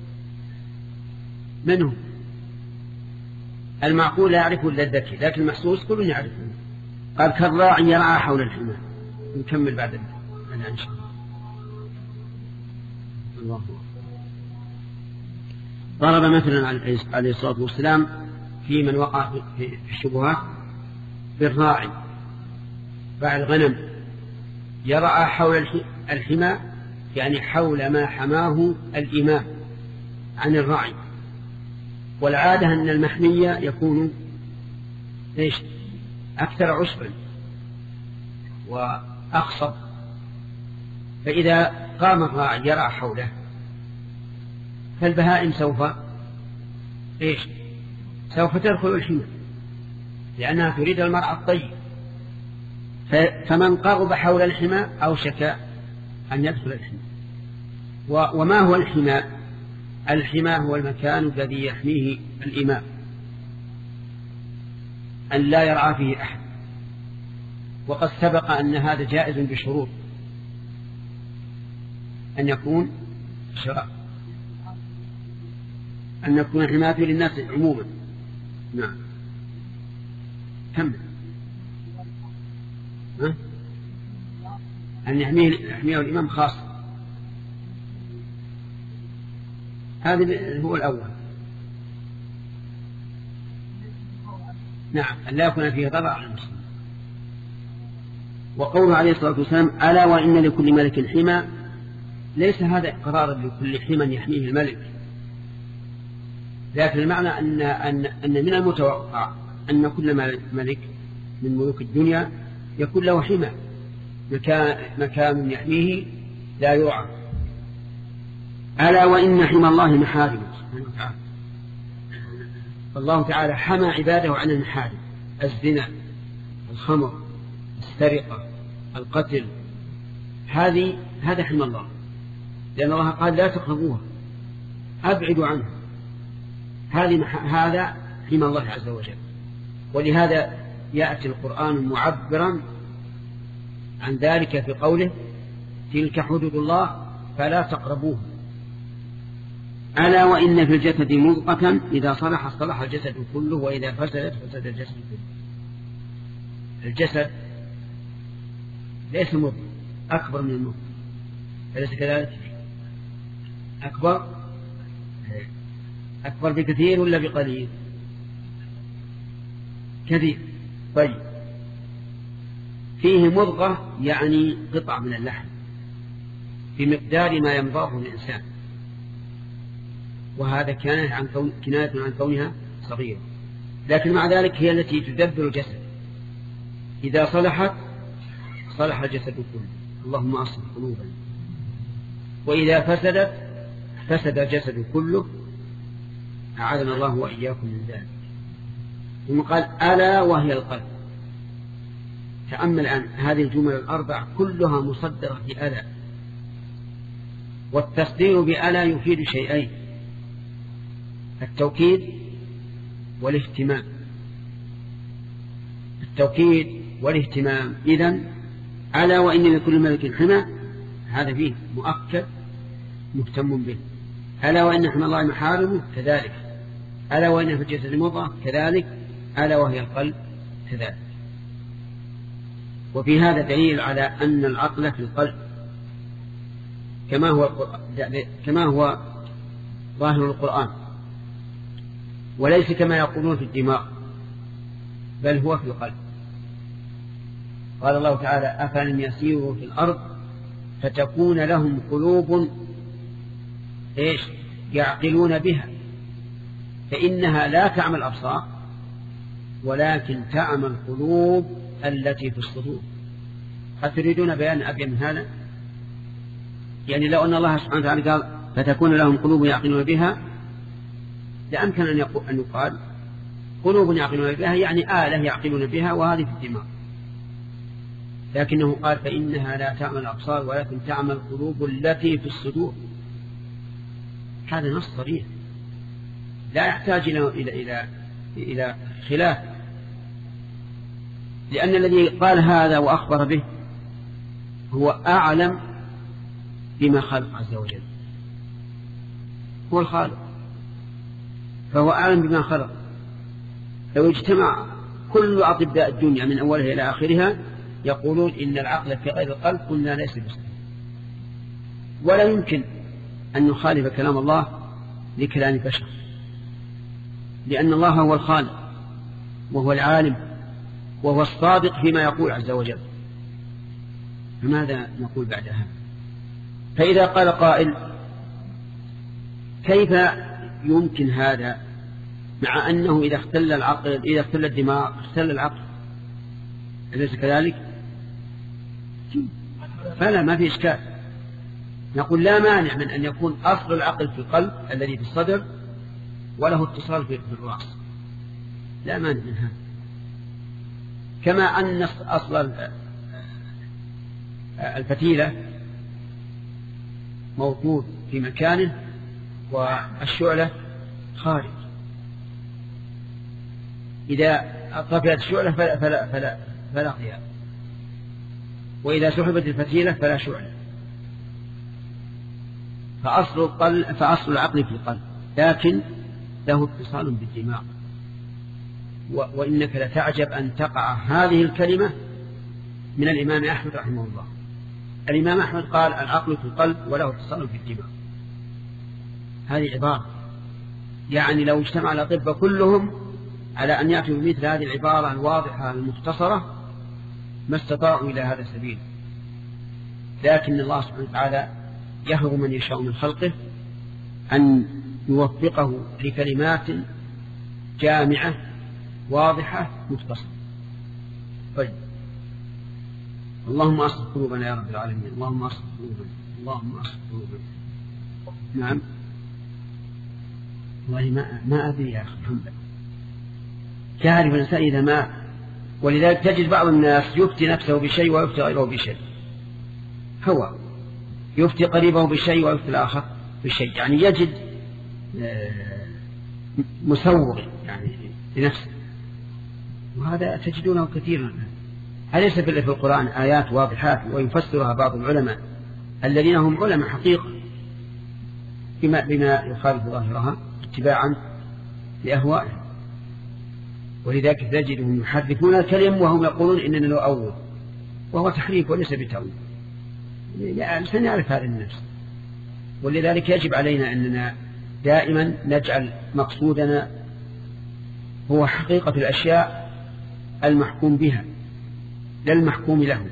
منه؟ المعقول لا يعرفه إلا الذكي، لكن المحسوس كل يعرفه. قال كالراعي يرعى حول الحمى. نكمل بعد ذلك إن شاء الله. ضرب مثلا عليه الصلاة والسلام في من وقع في الشبهات بالراعي، راعي الغنم يرعى حول الحمى، يعني حول ما حماه الإمام عن الراعي. والعادة أن المحمية يكون إيش؟ أكثر عشبا وأقصر، فإذا قام الراعي يرعى حوله فالبهائم سوف إيش؟ سوف تدخل الحمى، لأنها تريد المرعى الطيب. فمن قرب حول الحمى أوشك أن يدخل الحمى. وما هو الحمى؟ الحمى هو المكان الذي يحميه الإمام أن لا يرعى فيه أحد. وقد سبق أن هذا جائز بشروط، أن يكون شرع، أن يكون حماية للناس عموما. نعم كمل. ها؟ أن يحميه, يحميه الإمام خاصة، هذا هو الأول. نعم أن لا يكون فيه ضرر على المسلم. وقوله عليه الصلاة والسلام ألا وإن لكل ملك حمى، ليس هذا إقرارا لكل حمى يحميه الملك، لكن المعنى أن, أن, أن من المتوقع أن كل ملك من ملوك الدنيا يكون له حمى، مكان, مكان يحميه لا يرعى. ألا وإن حمى الله محارمه سبحانه وتعالى. فالله تعالى حمى عباده عن المحارم، الزنا، الخمر، السرقة، القتل، هذه هذا حمى الله، لأن الله قال لا تقربوها، أبعدوا عنه. هذه هذا حمى الله عز وجل. ولهذا يأتي القرآن معبرا عن ذلك في قوله تلك حدود الله فلا تقربوها. ألا وإن في الجسد مضغة إذا صلح صلح الجسد كله وإذا فسدت فسد الجسد كله. الجسد ليس مضغة، أكبر من المضغة، أليس كذلك؟ أكبر أكبر بكثير ولا بقليل؟ كثير. طيب فيه مضغة يعني قطع من اللحم بمقدار ما يمضغه الإنسان، وهذا كان عن كون كناية عن كونها صغيرة، لكن مع ذلك هي التي تدبر الجسد. إذا صلحت صلح الجسد كله، اللهم أصلح قلوبنا. وإذا فسدت فسد الجسد كله، أعاذنا الله وإياكم من ذلك. ثم قال ألا وهي القلب. تأمل الآن هذه الجمل الأربع كلها مصدرة بألا، والتصدير بألا يفيد شيئين: التوكيد والاهتمام. التوكيد والاهتمام. إذن ألا وإن لكل ملك حمى، هذا فيه مؤكد مهتم به. ألا وإن حمى الله محارمه، كذلك. ألا وإن في الجسد مضغة، كذلك. ألا وهي القلب، كذلك. وفي هذا دليل على أن العقل في القلب كما هو كما هو ظاهر القرآن، وليس كما يقولون في الدماغ، بل هو في القلب. قال الله تعالى أفلم يسيروا في الأرض فتكون لهم قلوب إيش يعقلون بها، فإنها لا تعمى الأبصار ولكن تعمى القلوب التي في الصدور. هل تريدون بيان أبين من هذا؟ يعني لو أن الله سبحانه وتعالى قال فتكون لهم قلوب يعقلون بها، لأمكن أن يقال قلوب يعقلون بها يعني آلة يعقلون بها وهذه في الدماغ، لكنه قال فإنها لا تعمل الأبصار ولكن تعمل القلوب التي في الصدور. هذا نص صريح لا يحتاج إلى إلى إلى إلى خلاف، لأن الذي قال هذا وأخبر به هو أعلم بما خلق عز وجل، هو الخالق فهو أعلم بما خلق. لو اجتمع كل أطباء الدنيا من أولها إلى آخرها يقولون إن العقل في غير القلب قلنا ليس بصحيح، ولا يمكن أن نخالف كلام الله لكلام بشر، لأن الله هو الخالق وهو العالم وهو الصادق فيما يقول عز وجل. فماذا نقول بعدها؟ فإذا قال قائل كيف يمكن هذا مع أنه إذا اختل العقل إذا اختل الدماغ اختل العقل، أليس كذلك؟ فلا، ما في إشكال. نقول لا مانع من أن يكون أصل العقل في القلب الذي في الصدر وله اتصال في الرأس، لا مانع من هذا، كما أن أصل الفتيلة موجود في مكانه والشعلة خارج. إذا طفئت الشعلة فلا, فلا, فلا, فلا قيام، وإذا سحبت الفتيلة فلا شعلة. فأصل, القلب فأصل العقل في القلب، لكن له اتصال بالدماغ. وإنك لتعجب أن تقع هذه الكلمة من الإمام أحمد رحمه الله. الإمام أحمد قال العقل في القلب وله اتصال بالدماغ. هذه عبارة يعني لو اجتمع الأطباء كلهم على أن يأتوا بمثل هذه العبارة الواضحة المختصرة ما استطاعوا إلى هذا السبيل، لكن الله سبحانه وتعالى يهب من يشاء من خلقه أن يوفقه لكلمات جامعة واضحة مختصرة. طيب، اللهم أصلح قلوبنا يا رب العالمين، اللهم أصلح قلوبنا، اللهم أصلح قلوبنا. نعم، والله ما ما أدري يا أخي الحمد لله، تعرف الإنسان إذا ما، ولذلك تجد بعض الناس يفتي نفسه بشيء ويفتي غيره بشيء، هو يفتي قريبه بشيء ويفتي الآخر بشيء، يعني يجد مسوغ يعني لنفسه، وهذا تجدونه كثيرا. أليس في القرآن آيات واضحات ويفسرها بعض العلماء الذين هم علماء حقيقة بما, بما يخالف ظاهرها اتباعا لأهوائهم، ولذلك تجدهم يحرفون الكلم وهم يقولون إننا نؤول، وهو تحريف وليس بتأويل. الإنسان يعرف هذا النفس، ولذلك يجب علينا أننا دائما نجعل مقصودنا هو حقيقة الأشياء المحكوم بها لا المحكوم له.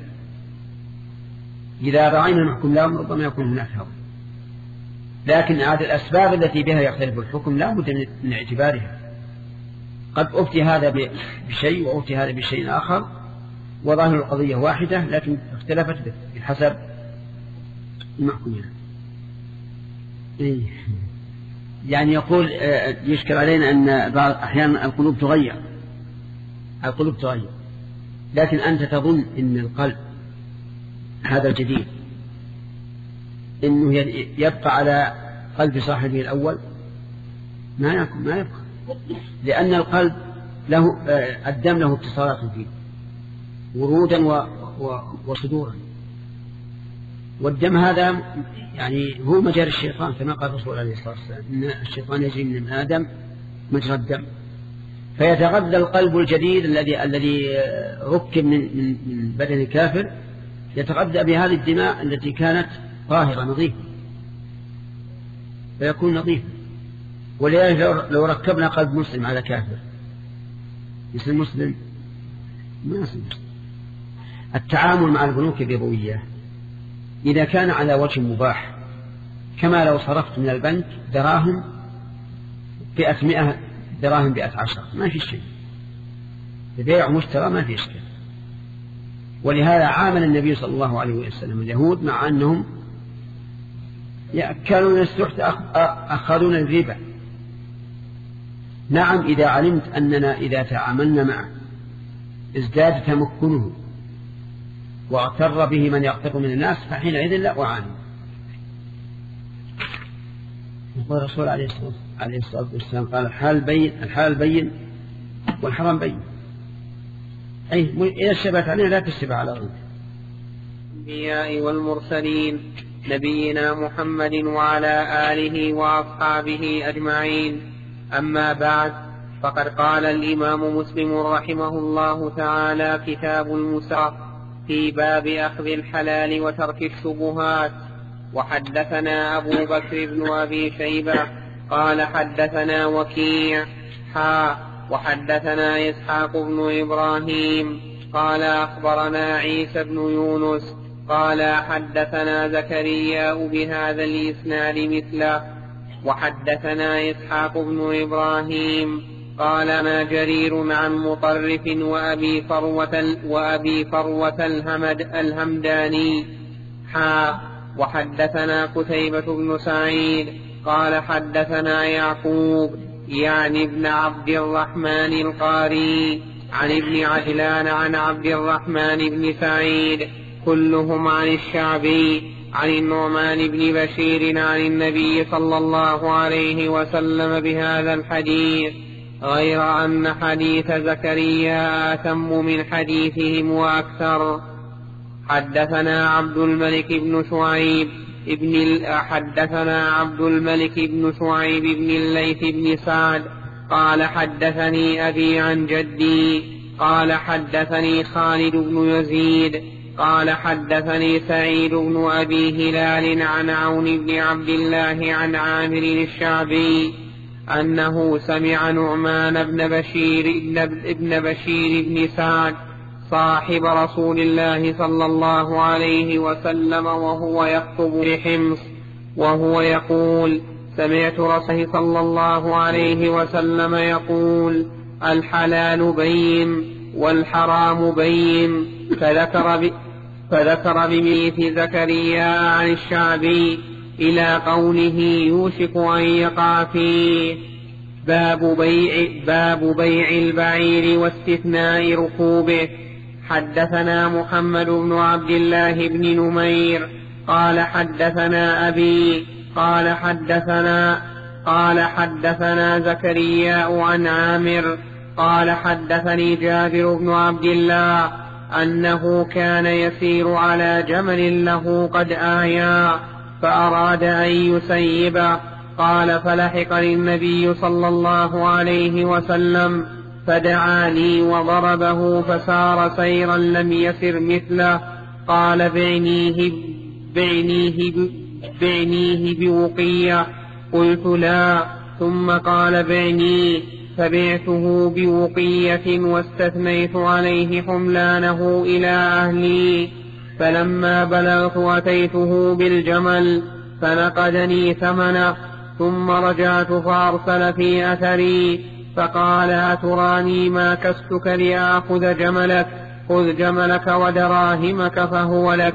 إذا رأينا المحكوم له ربما يكون هناك هوى، لكن هذه الأسباب التي بها يختلف الحكم لا بد من اعتبارها. قد أفتي هذا بشيء وأفتي هذا بشيء آخر وظاهر القضية واحدة لكن اختلفت بحسب المحكوم له. إيه. يعني يقول يشكل علينا أن بعض أحيانا القلوب تغير القلوب تغير لكن أنت تظن أن القلب هذا الجديد إنه يبقى على قلب صاحبه الأول؟ ما يكون ما يبقى، لأن القلب له الدم له اتصالات فيه ورودا وصدورا، والدم هذا يعني هو مجرى الشيطان كما قال الرسول عليه الصلاة والسلام إن الشيطان يجري من آدم مجرى الدم. فيتغذى القلب الجديد الذي الذي ركب من من بدن الكافر، يتغذى بهذه الدماء التي كانت طاهرة نظيفة فيكون نظيفا. ولذلك لو ركبنا قلب مسلم على كافر يصير مسلم؟ ما يصير مسلم. التعامل مع البنوك الربوية إذا كان على وجه مباح، كما لو صرفت من البنك دراهم بأت مئة دراهم بأت عشر، ما في شيء، بيع ومشترى ما في إشكال. ولهذا عامل النبي صلى الله عليه وسلم اليهود مع أنهم يأكلون السحت أخذون الربا. نعم إذا علمت أننا إذا تعاملنا معه ازداد تمكنه واغتر به من يغتر من الناس فحينئذ لا أعاني. يقول الرسول عليه الصلاة والسلام قال الحلال بين الحلال بين والحرام بين. أي إذا اشتبهت علينا لا تشتبه على غيره. الأنبياء والمرسلين نبينا محمد وعلى آله وأصحابه أجمعين. أما بعد، فقد قال الإمام مسلم رحمه الله تعالى كتاب المساق في باب أخذ الحلال وترك الشبهات. وحدثنا أبو بكر بن أبي شيبة قال حدثنا وكيع حا وحدثنا إسحاق بن إبراهيم قال أخبرنا عيسى بن يونس قال حدثنا زكريا بهذا الإسناد مثله. وحدثنا إسحاق بن إبراهيم قال ما جرير عن مطرف وأبي فروة, وأبي فروة الهمد الهمداني حا وحدثنا قتيبة بن سعيد قال حدثنا يعقوب يعني ابن عبد الرحمن القاري عن ابن عجلان عن عبد الرحمن بن سعيد كلهم عن الشعبي عن النعمان بن بشير عن النبي صلى الله عليه وسلم بهذا الحديث، غير أن حديث زكريا أتم من حديثهم وأكثر. حدثنا عبد الملك بن شعيب ابن حدثنا عبد الملك بن شعيب بن الليث بن سعد قال حدثني أبي عن جدي قال حدثني خالد بن يزيد قال حدثني سعيد بن أبي هلال عن عون بن عبد الله عن عامر الشعبي أنه سمع نعمان بن بشير ابن بشير بن سعد صاحب رسول الله صلى الله عليه وسلم وهو يخطب بحمص وهو يقول سمعت رسول صلى الله عليه وسلم يقول الحلال بين والحرام بين، فذكر ب... فذكر بميت زكريا عن الشعبي إلى قوله يوشك أن يقع فيه. باب بيع, باب بيع البعير واستثناء ركوبه. حدثنا محمد بن عبد الله بن نمير قال حدثنا أبي قال حدثنا قال حدثنا زكريا عن عامر قال حدثني جابر بن عبد الله أنه كان يسير على جمل له قد آيا فأراد أن يسيبه، قال فلحقني النبي صلى الله عليه وسلم فدعا لي وضربه فسار سيرا لم يسر مثله، قال بعنيه بعنيه بعنيه بوقية، قلت لا، ثم قال بعنيه، فبعته بوقية واستثنيت عليه حملانه إلى أهلي، فلما بلغت أتيته بالجمل فنقدني ثمنه، ثم رجعت فأرسل في أثري فقال أتراني ما كستك لآخذ جملك، خذ جملك ودراهمك فهو لك.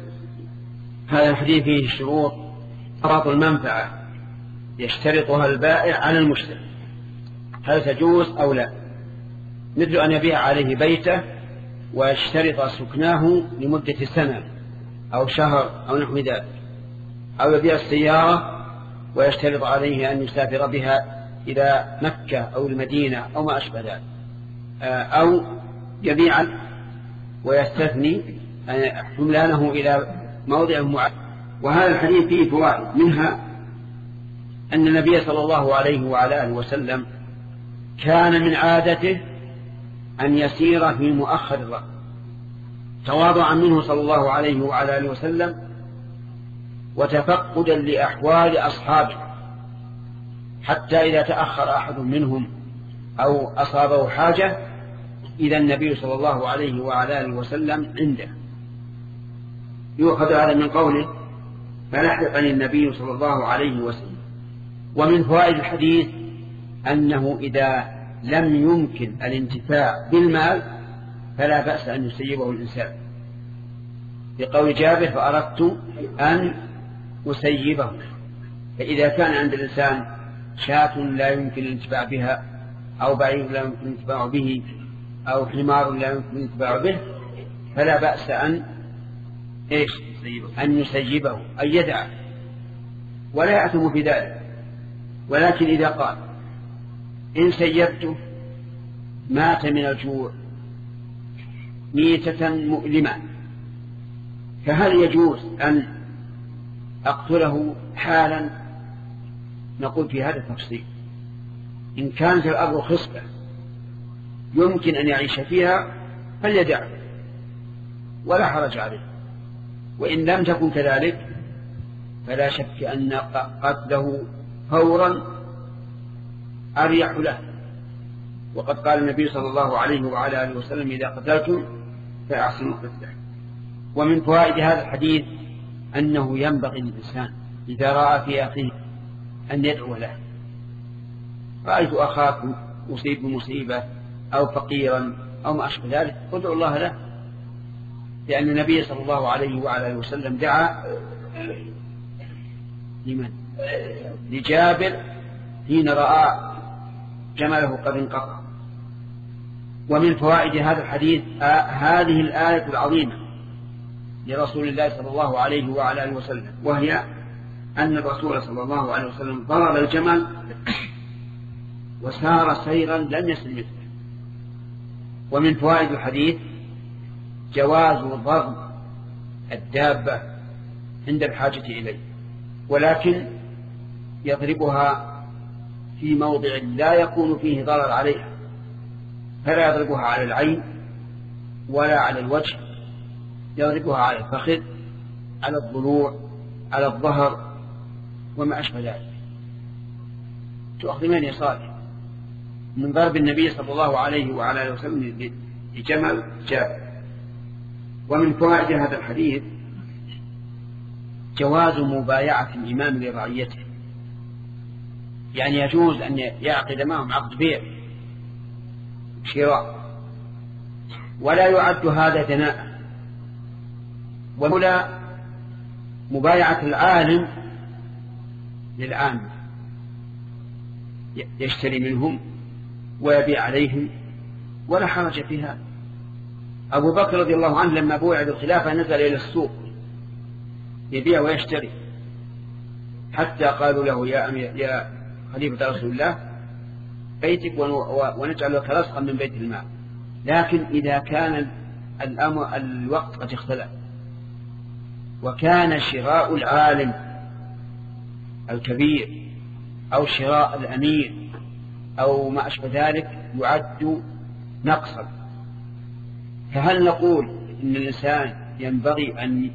هذا الحديث فيه شروط شرط المنفعة يشترطها البائع على المشتري، هل تجوز أو لا؟ مثل أن يبيع عليه بيته ويشترط سكناه لمدة سنة أو شهر أو نحو ذلك، أو يبيع السيارة ويشترط عليه أن يسافر بها إلى مكة أو المدينة أو ما أشبه ذلك، أو يبيع ويستثني حملانه إلى موضع معين. وهذا الحديث فيه فوائد، منها أن النبي صلى الله عليه وعلى آله وسلم كان من عادته أن يسير في مؤخر الركب تواضعا منه صلى الله عليه وعلى آله وسلم وتفقدا لأحوال أصحابه، حتى إذا تأخر أحد منهم أو أصابه حاجة إذا النبي صلى الله عليه وعلى آله وسلم عنده. يؤخذ هذا من قوله فلحقني النبي صلى الله عليه وسلم. ومن فوائد الحديث أنه إذا لم يمكن الانتفاع بالمال فلا بأس أن يسيبه الإنسان، بقول جابر فأردت أن أسيبه. فإذا كان عند الإنسان شاة لا يمكن الانتفاع بها أو بعير لا يمكن الانتفاع به أو حمار لا يمكن الانتفاع به فلا بأس أن إيش أن يسيبه أن يدعه ولا يأثم في ذلك. ولكن إذا قال إن سيبته مات من الجوع ميتة مؤلمة فهل يجوز أن أقتله حالا؟ نقول في هذا التفصيل إن كانت الأرض خصبة يمكن أن يعيش فيها فليدعه ولا حرج عليه، وإن لم تكن كذلك فلا شك أن قتله فورا أريح له. وقد قال النبي صلى الله عليه وعلى آله وسلم إذا قتلتم فأحسنوا القتلة. ومن فوائد هذا الحديث أنه ينبغي للإنسان إذا رأى في أخيه أن يدعو له. رأيت أخاكم أصيب بمصيبة أو فقيرا أو ما أشبه ذلك ادعو الله له، لأن النبي صلى الله عليه وعلى آله وسلم دعا لمن؟ لجابر حين رأى جمله قد انقطع. ومن فوائد هذا الحديث آه هذه الآية العظيمة لرسول الله صلى الله عليه وعلى آله وسلم، وهي أن الرسول صلى الله عليه وسلم ضرب الجمل وسار سيرا لم يسر مثله. ومن فوائد الحديث جواز ضرب الدابة عند الحاجة إليه، ولكن يضربها في موضع لا يكون فيه ضرر عليها، فلا يضربها على العين ولا على الوجه، يضربها على الفخذ على الضلوع على الظهر وما أشبه ذلك. تؤخذ من يصالح من ضرب النبي صلى الله عليه وعلى آله وسلم لجمل جابر. ومن فوائد هذا الحديث جواز مبايعة الإمام لرعيته، يعني يجوز أن يعقد معهم عقد بيع شراء ولا يعد هذا دناء. ولا مبايعة العالم للعامة يشتري منهم ويبيع عليهم ولا حرج في هذا. أبو بكر رضي الله عنه لما بويع بالخلافة نزل إلى السوق يبيع ويشتري، حتى قالوا له يا أمير يا خليفة رسول الله بيتك ونجعل لك رزقا من بيت المال. لكن إذا كان الأمر الوقت قد اختلف وكان شراء العالم الكبير أو شراء الأمير أو ما أشبه ذلك يعد نقصا، فهل نقول إن الإنسان ينبغي أن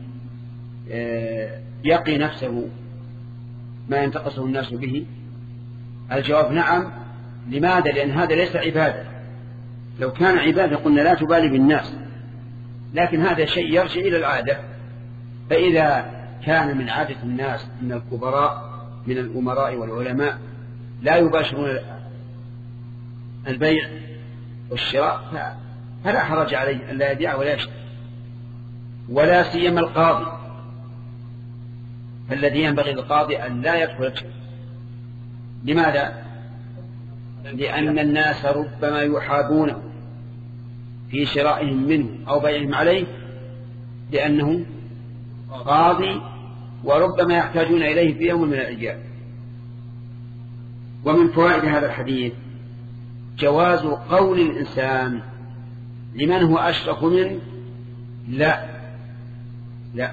يقي نفسه ما ينتقصه الناس به؟ الجواب نعم. لماذا؟ لأن هذا ليس عبادة. لو كان عبادة قلنا لا تبالي بالناس، لكن هذا شيء يرجع إلى العادة. فإذا كان من عادة الناس من الكبراء من الأمراء والعلماء لا يباشرون البيع والشراء فلا حرج عليه أن لا يبيع ولا يشتري، ولا سيما القاضي، فالذي ينبغي للقاضي أن لا يدخل الشرك. لماذا؟ لأن الناس ربما يحابونه في شرائهم منه أو بيعهم عليه لأنه قاضي، وربما يحتاجون إليه في يوم من الأيام. ومن فوائد هذا الحديث جواز قول الإنسان لمن هو أشرف منه لا لا.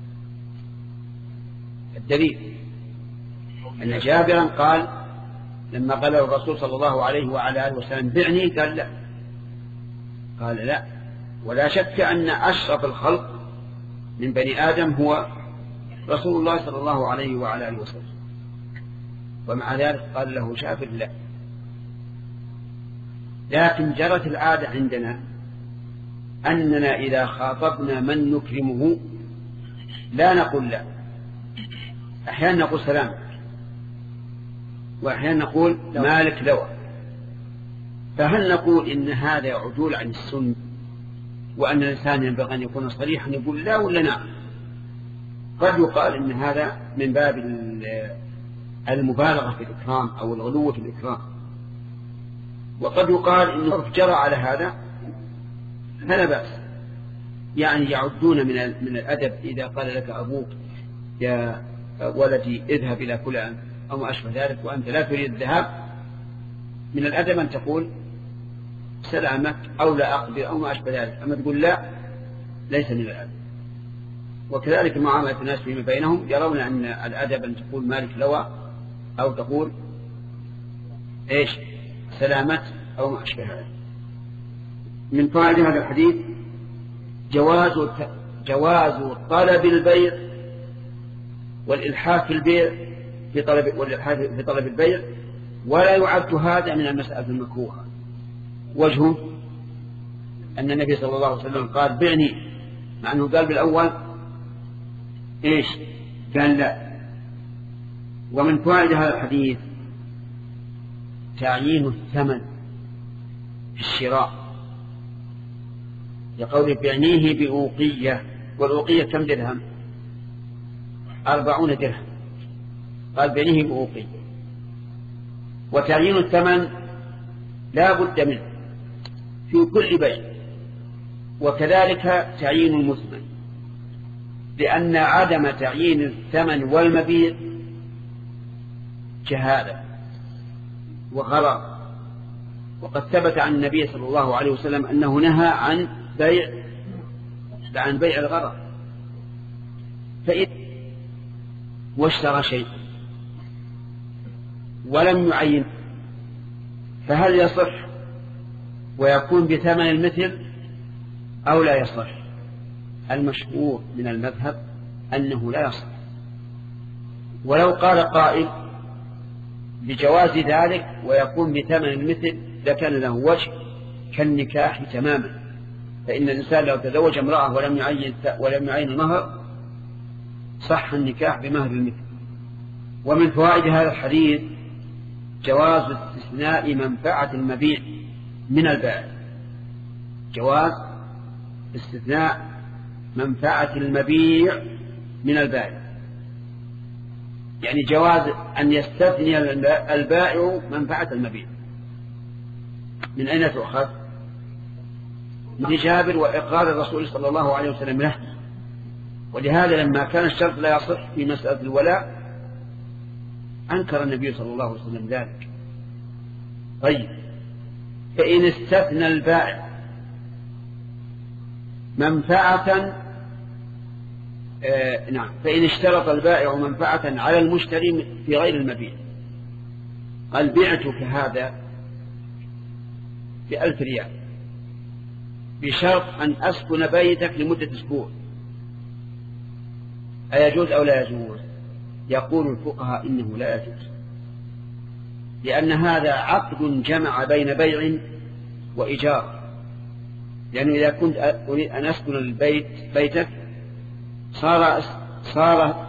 الدليل أن جابرا قال لما قال الرسول صلى الله عليه وعلى آله وسلم بعني قال لا، قال لا. ولا شك أن أشرف الخلق من بني آدم هو رسول الله صلى الله عليه وعلى آله وسلم، ومع ذلك قال له جابر لا. لكن جرت العادة عندنا أننا إذا خاطبنا من نكرمه لا نقول لا، أحيانا نقول سلام وأحيانا نقول مالك لوى. فهل نقول إن هذا عدول عن السنة وأن الإنسان ينبغي أن يكون صريحا يقول لا ولا نعم. قد يقال إن هذا من باب المبالغة في الإكرام أو الغلو في الإكرام، وقد يقال إنه جرى على هذا فلا بأس. يعني يعدون من من الأدب إذا قال لك أبوك يا ولدي اذهب إلى فلان أو ما أشبه ذلك وأنت لا تريد الذهاب، من الأدب أن تقول سلامك أو لا أقدر أو ما أشبه ذلك. أما تقول لا ليس من الأدب. وكذلك معاملة الناس فيما بينهم يرون أن الأدب أن تقول مالك لوى أو تقول إيش سلامت أو ما أشبه ذلك. من فوائد هذا الحديث جواز جواز طلب البيع والإلحاح في البيع في طلب والإلحاح في طلب البيع، ولا يعد هذا من المسألة المكروهة. وجهه أن النبي صلى الله عليه وسلم قال بعني، مع أنه قال بالأول إيش قال لا. ومن فوائد هذا الحديث تعيين الثمن في الشراء، يقول بعنيه بأوقية، والأوقية كم درهم؟ أربعون درهم. قال بعنيه بأوقية. وتعيين الثمن لا بد منه في كل بيع، وكذلك تعيين المثمن، لأن عدم تعيين الثمن والمبيع جهالة وغرر. وقد ثبت عن النبي صلى الله عليه وسلم أنه نهى عن بيع عن بيع الغرر. فإن واشترى شيء ولم يعين فهل يصح ويكون بثمن المثل أو لا يصح؟ المشهور من المذهب أنه لا يصح. ولو قال قائل بجواز ذلك ويكون بثمن المثل لكان له وجه كالنكاح تماما. فإن الإنسان لو تزوج امرأة ولم يعين ولم يعين المهر صح النكاح بمهر المثل. ومن فوائد هذا الحديث جواز استثناء منفعة المبيع من البائع، جواز استثناء منفعة المبيع من البائع، يعني جواز أن يستثني البائع منفعة المبيع. من أين تؤخذ؟ من جابر وإقرار الرسول صلى الله عليه وسلم له. ولهذا لما كان الشرط لا يصح في مسألة الولاء أنكر النبي صلى الله عليه وسلم ذلك. طيب فإن استثنى البائع منفعة آه نعم فإن اشترط البائع منفعة على المشتري في غير المبيع، قال بعتك هذا بألف ريال بشرط أن أسكن بيتك لمدة أسبوع، أيجوز أو لا يجوز؟ يقول الفقهاء إنه لا يجوز، لأن هذا عقد جمع بين بيع وإيجار. لأنه إذا كنت أريد أن أسكن البيت بيتك صار صار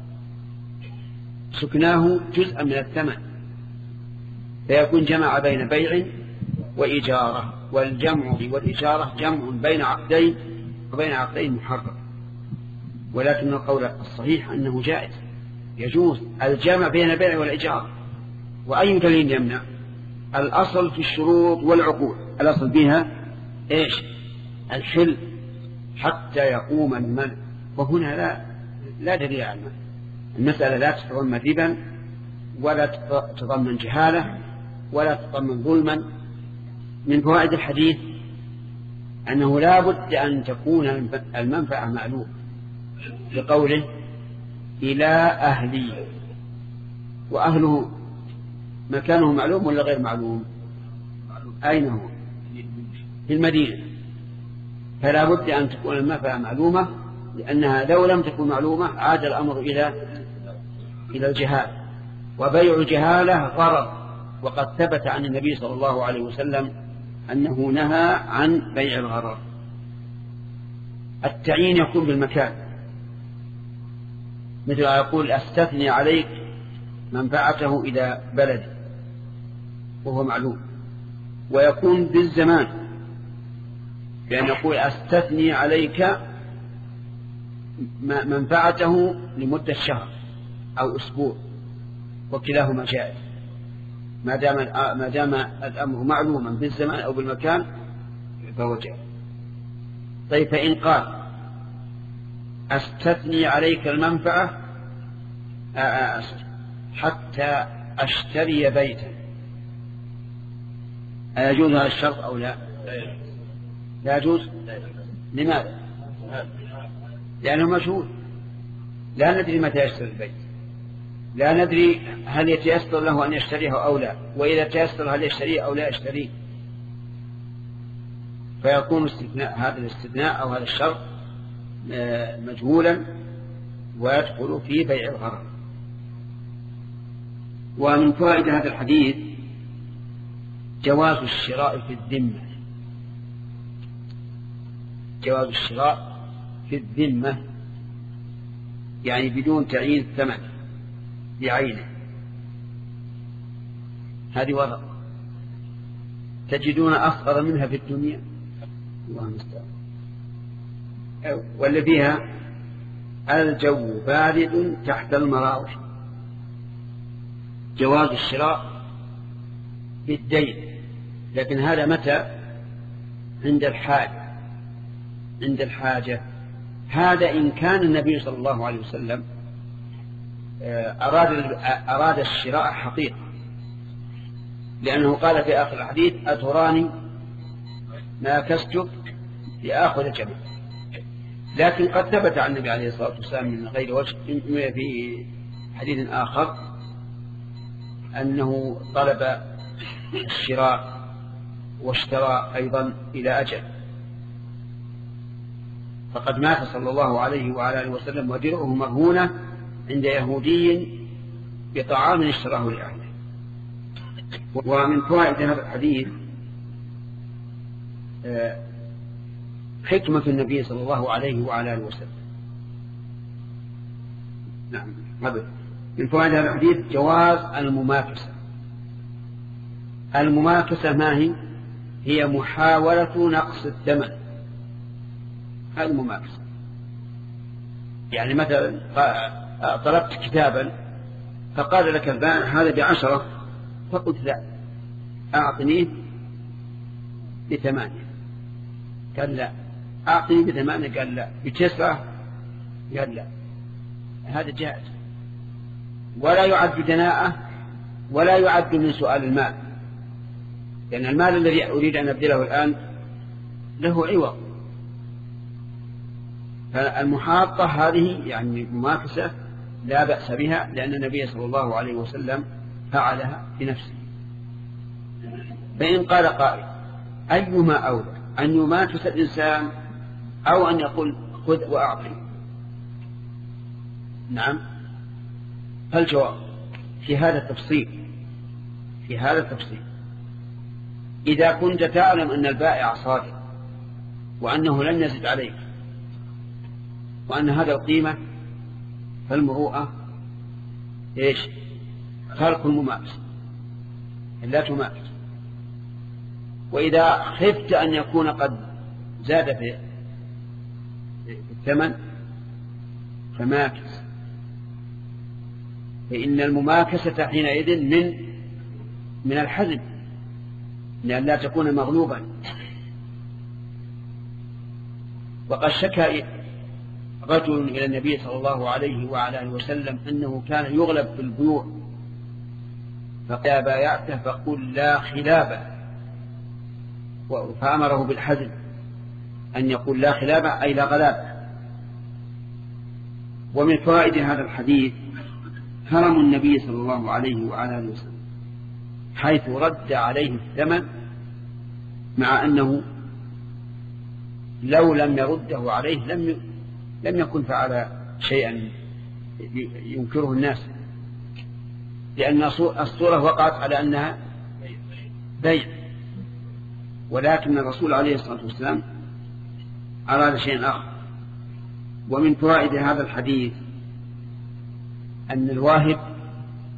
سكناه جزءا من الثمن، فيكون جمع بين بيع وإيجارة، والجمع والإيجارة جمع بين عقدين وبين عقدين محرم. ولكن القول الصحيح أنه جائز يجوز الجمع بين البيع والإيجار. وأي دليل يمنع؟ الأصل في الشروط والعقود الأصل بها إيش؟ الحل حتى يقوم المنع، وهنا لا لا دليل على المنع. المسألة لا تتضمن ربا ولا تتضمن جهالة ولا تتضمن ظلما. من فوائد الحديث أنه لا بد أن تكون المنفعة معلومة، لقوله إلى أهلي، وأهله مكانه معلوم ولا غير معلوم؟ أين هو؟ في المدينة. فلا بد أن تكون المنفعة معلومة، لأنها لو لم تكن معلومة عاد الأمر إلى إلى الجهال، وبيع الجهالة غرض. وقد ثبت عن النبي صلى الله عليه وسلم أنه نهى عن بيع الغرر. التعيين يكون بالمكان، مثل يقول أستثني عليك منفعته إلى بلد وهو معلوم. ويكون بالزمان، بأن يقول أستثني عليك منفعته لمدة شهر أو أسبوع، وكلاهما جائز ما دام ما دام الأمر معلوما بالزمان أو بالمكان فهو جائز. طيب فإن قال أستثني عليك المنفعة حتى أشتري بيتا، أيجوز هذا الشرط أو لا؟ لا يجوز. لماذا؟ لأنه مشهور، لا ندري متى يشتري البيت، لا ندري هل يتيسر له أن يشتريه أو لا، وإذا تيسر هل يشتريه أو لا يشتريه، فيكون استثناء هذا الاستثناء أو هذا الشرط مجهولا ويدخل في بيع الغرر. ومن فوائد هذا الحديث جواز الشراء في الذمة، جواز الشراء في الذمة يعني بدون تعيين ثمن بعينه. هذه ورقة تجدون أفضل منها في الدنيا واللي فيها الجو بارد تحت المراوح. جواز الشراء بالدين، لكن هذا متى؟ عند الحاجة، عند الحاجة. هذا إن كان النبي صلى الله عليه وسلم أراد أراد الشراء حقيقة، لأنه قال في آخر الحديث أتراني ما كستك لآخذ جمع. لكن قد ثبت عن النبي عليه الصلاة والسلام من غير وجه في حديث آخر أنه طلب الشراء واشترى أيضا إلى أجل، فقد مات صلى الله عليه وعلى آله وسلم ودرعه مرهونة عند يهودي بطعام اشتراه لأهله. ومن فوائد هذا الحديث حكمة النبي صلى الله عليه وعلى آله وسلم. نعم. من فوائد هذا الحديث جواز المماكسة. المماكسة ما هي؟ هي محاولة نقص الثمن. هذه المماكسة. يعني مثلا طلبت كتابا فقال لك البائع هذا بعشرة، فقلت لا أعطنيه بثمانية، قال لا أعطني بثمانية، قال لا بتسعة، قال لا. هذا جائز ولا يعد دناءة ولا يعد من سؤال المال، لأن المال الذي أريد أن أبدله الآن له عوض. فالمحاطة هذه يعني مماكسة لا بأس بها، لأن النبي صلى الله عليه وسلم فعلها بنفسه. فإن قال قائل أيما أولى أن يماكس الإنسان أو أن يقول خذ وأعطي؟ نعم. فالجواب في هذا التفصيل في هذا التفصيل إذا كنت تعلم أن البائع صادق وأنه لن يزد عليك وأن هذا القيمة، فالمروءة إيش؟ ترك المماكسة، لا تماكس. وإذا خفت أن يكون قد زاد في الثمن فماكس، فإن المماكسة حينئذ من من الحزم لأن لا تكون مغلوبا. وقد شكى رجل إلى النبي صلى الله عليه وعلى آله وسلم أنه كان يغلب في البيوع، فقال بايعته فقل لا خلابة، فأمره بالحزم أن يقول لا خلابة أي لا غلابة. ومن فوائد هذا الحديث كرم النبي صلى الله عليه وعلى آله وسلم حيث رد عليه الثمن، مع أنه لو لم يرده عليه لم لم يكن فعل شيئا ينكره الناس، لأن الصورة وقعت على أنها بيع، ولكن الرسول عليه الصلاة والسلام أراد شيئا آخر. ومن فوائد هذا الحديث أن الواهب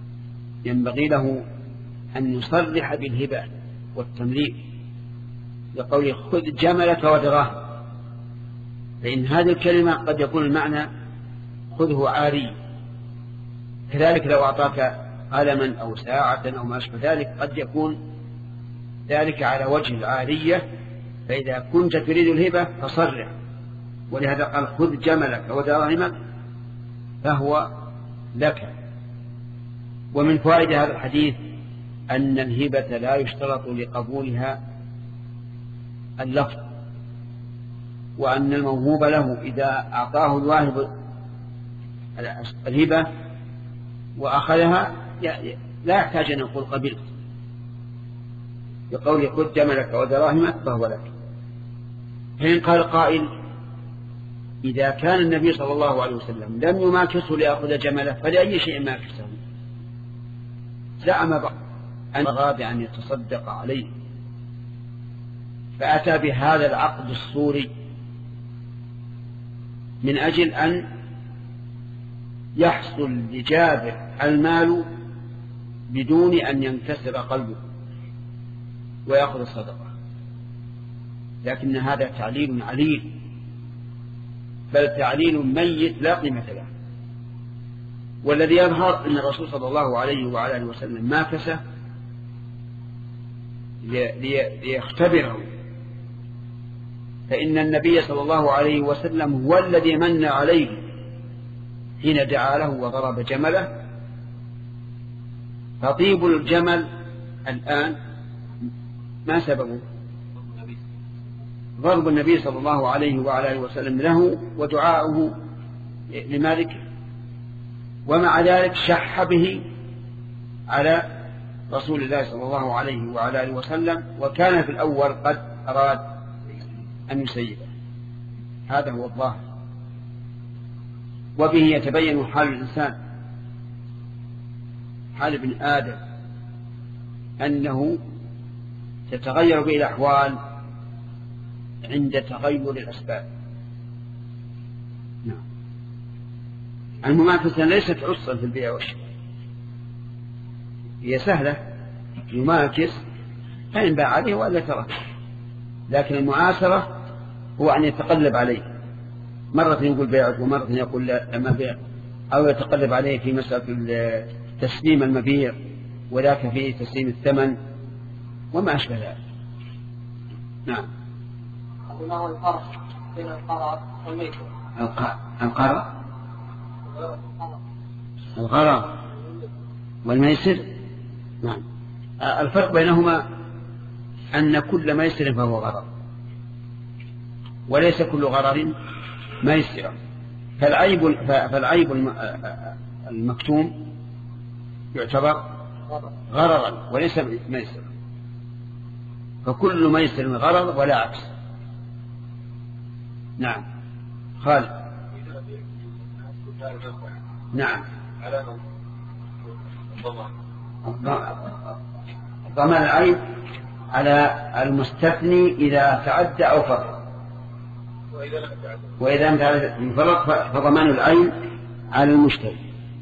ينبغي له أن يصرح بالهبة والتمليك، لقوله خذ جملك ودراهم، فإن هذه الكلمة قد يكون المعنى خذه عاري. كذلك لو أعطاك قلما أو ساعة أو ما أشبه ذلك قد يكون ذلك على وجه العارية، فإذا كنت تريد الهبة فصرح، ولهذا قال خذ جملك ودراهمك فهو لك. ومن فوائد هذا الحديث أن الهبة لا يشترط لقبولها اللفظ، وأن الموهوب له إذا أعطاه الواهب الهبة وأخذها لا يحتاج أن يقول قبلت، بقول خذ جملك ودراهمك فهو لك. فإن قال قائل إذا كان النبي صلى الله عليه وسلم لم يماكسه ليأخذ جمله فلأي شيء ماكسه؟ زعم بعض أن غاب أن يتصدق عليه، فأتى بهذا العقد الصوري من أجل أن يحصل لجابر المال بدون أن ينكسر قلبه ويأخذ الصدقة، لكن هذا تعليل عليل، بل تعليل ميت لا قيمة له. والذي يظهر أن الرسول صلى الله عليه وعلى آله وسلم ماكسه ليختبره، فإن النبي صلى الله عليه وسلم هو الذي من عليه حين دعا له وضرب جمله. فطيب الجمل الآن ما سببه؟ ضرب النبي صلى الله عليه وعلى آله وسلم له ودعاؤه لمالك، ومع ذلك شح به على رسول الله صلى الله عليه وعلى آله وسلم، وكان في الأول قد أراد أن يسيبه. هذا هو الظاهر. وبه يتبين حال الإنسان، حال ابن آدم، أنه تتغير به الأحوال عند تغير الأسباب. نعم. المماكسة ليست عصا في البيع والشراء، هي سهلة، يماكس فإن باع عليه وإلا ترك. لكن المعاصرة هو أن يتقلب عليه، مرة يقول بيعك ومرة يقول لا ما بيع، أو يتقلب عليه في مسألة تسليم المبيع وذاك في تسليم الثمن وما أشبه ذلك. نعم. ما هو الفرق بين القرار والميسر؟ القرار الغرر والميسر. نعم. الفرق بينهما أن كل ميسر فهو غرر، وليس كل غرر ميسرا. فالعيب فالعيب المكتوم يعتبر غررا وليس ميسرا، فكل ميسر غرر ولا عكس. نعم. خالد. نعم. ضمان العيب على المستثني إذا تعدى أو فرط، وإذا لم يفرط فضمان العين على المشتري.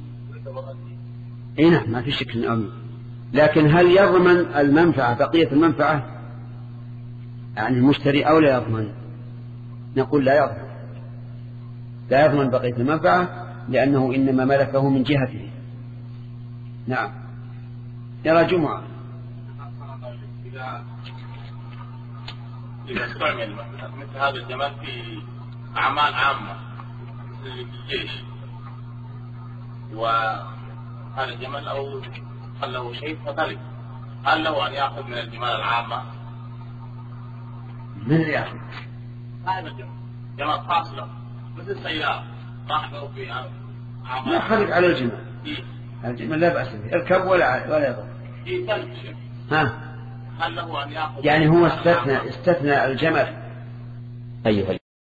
إيه نعم، ما في شك أمين. لكن هل يضمن المنفعة بقية المنفعة عن المشتري أو لا يضمن؟ نقول لا يضمن، لا يضمن بقية المنفعة لأنه إنما ملكه من جهته. نعم. يرى جمعة إذا استعمل مثل هذا الجمال في أعمال عامة مثل الجيش، وهذا الجمال أو قال له شيء فتلف، هل له أن يأخذ من الجمال العامة؟ من اللي يأخذ؟ هذا الجمال جمال فاصلة مثل السيارة راح له في أعمال. لا خلق على الجمال. إيه؟ الجمال لا بأس به، اركب ولا ولا يضر. إيه تلف شيء. ها. هل له أن يأخذ؟ يعني هو استثنى استثنى الجمل. أيها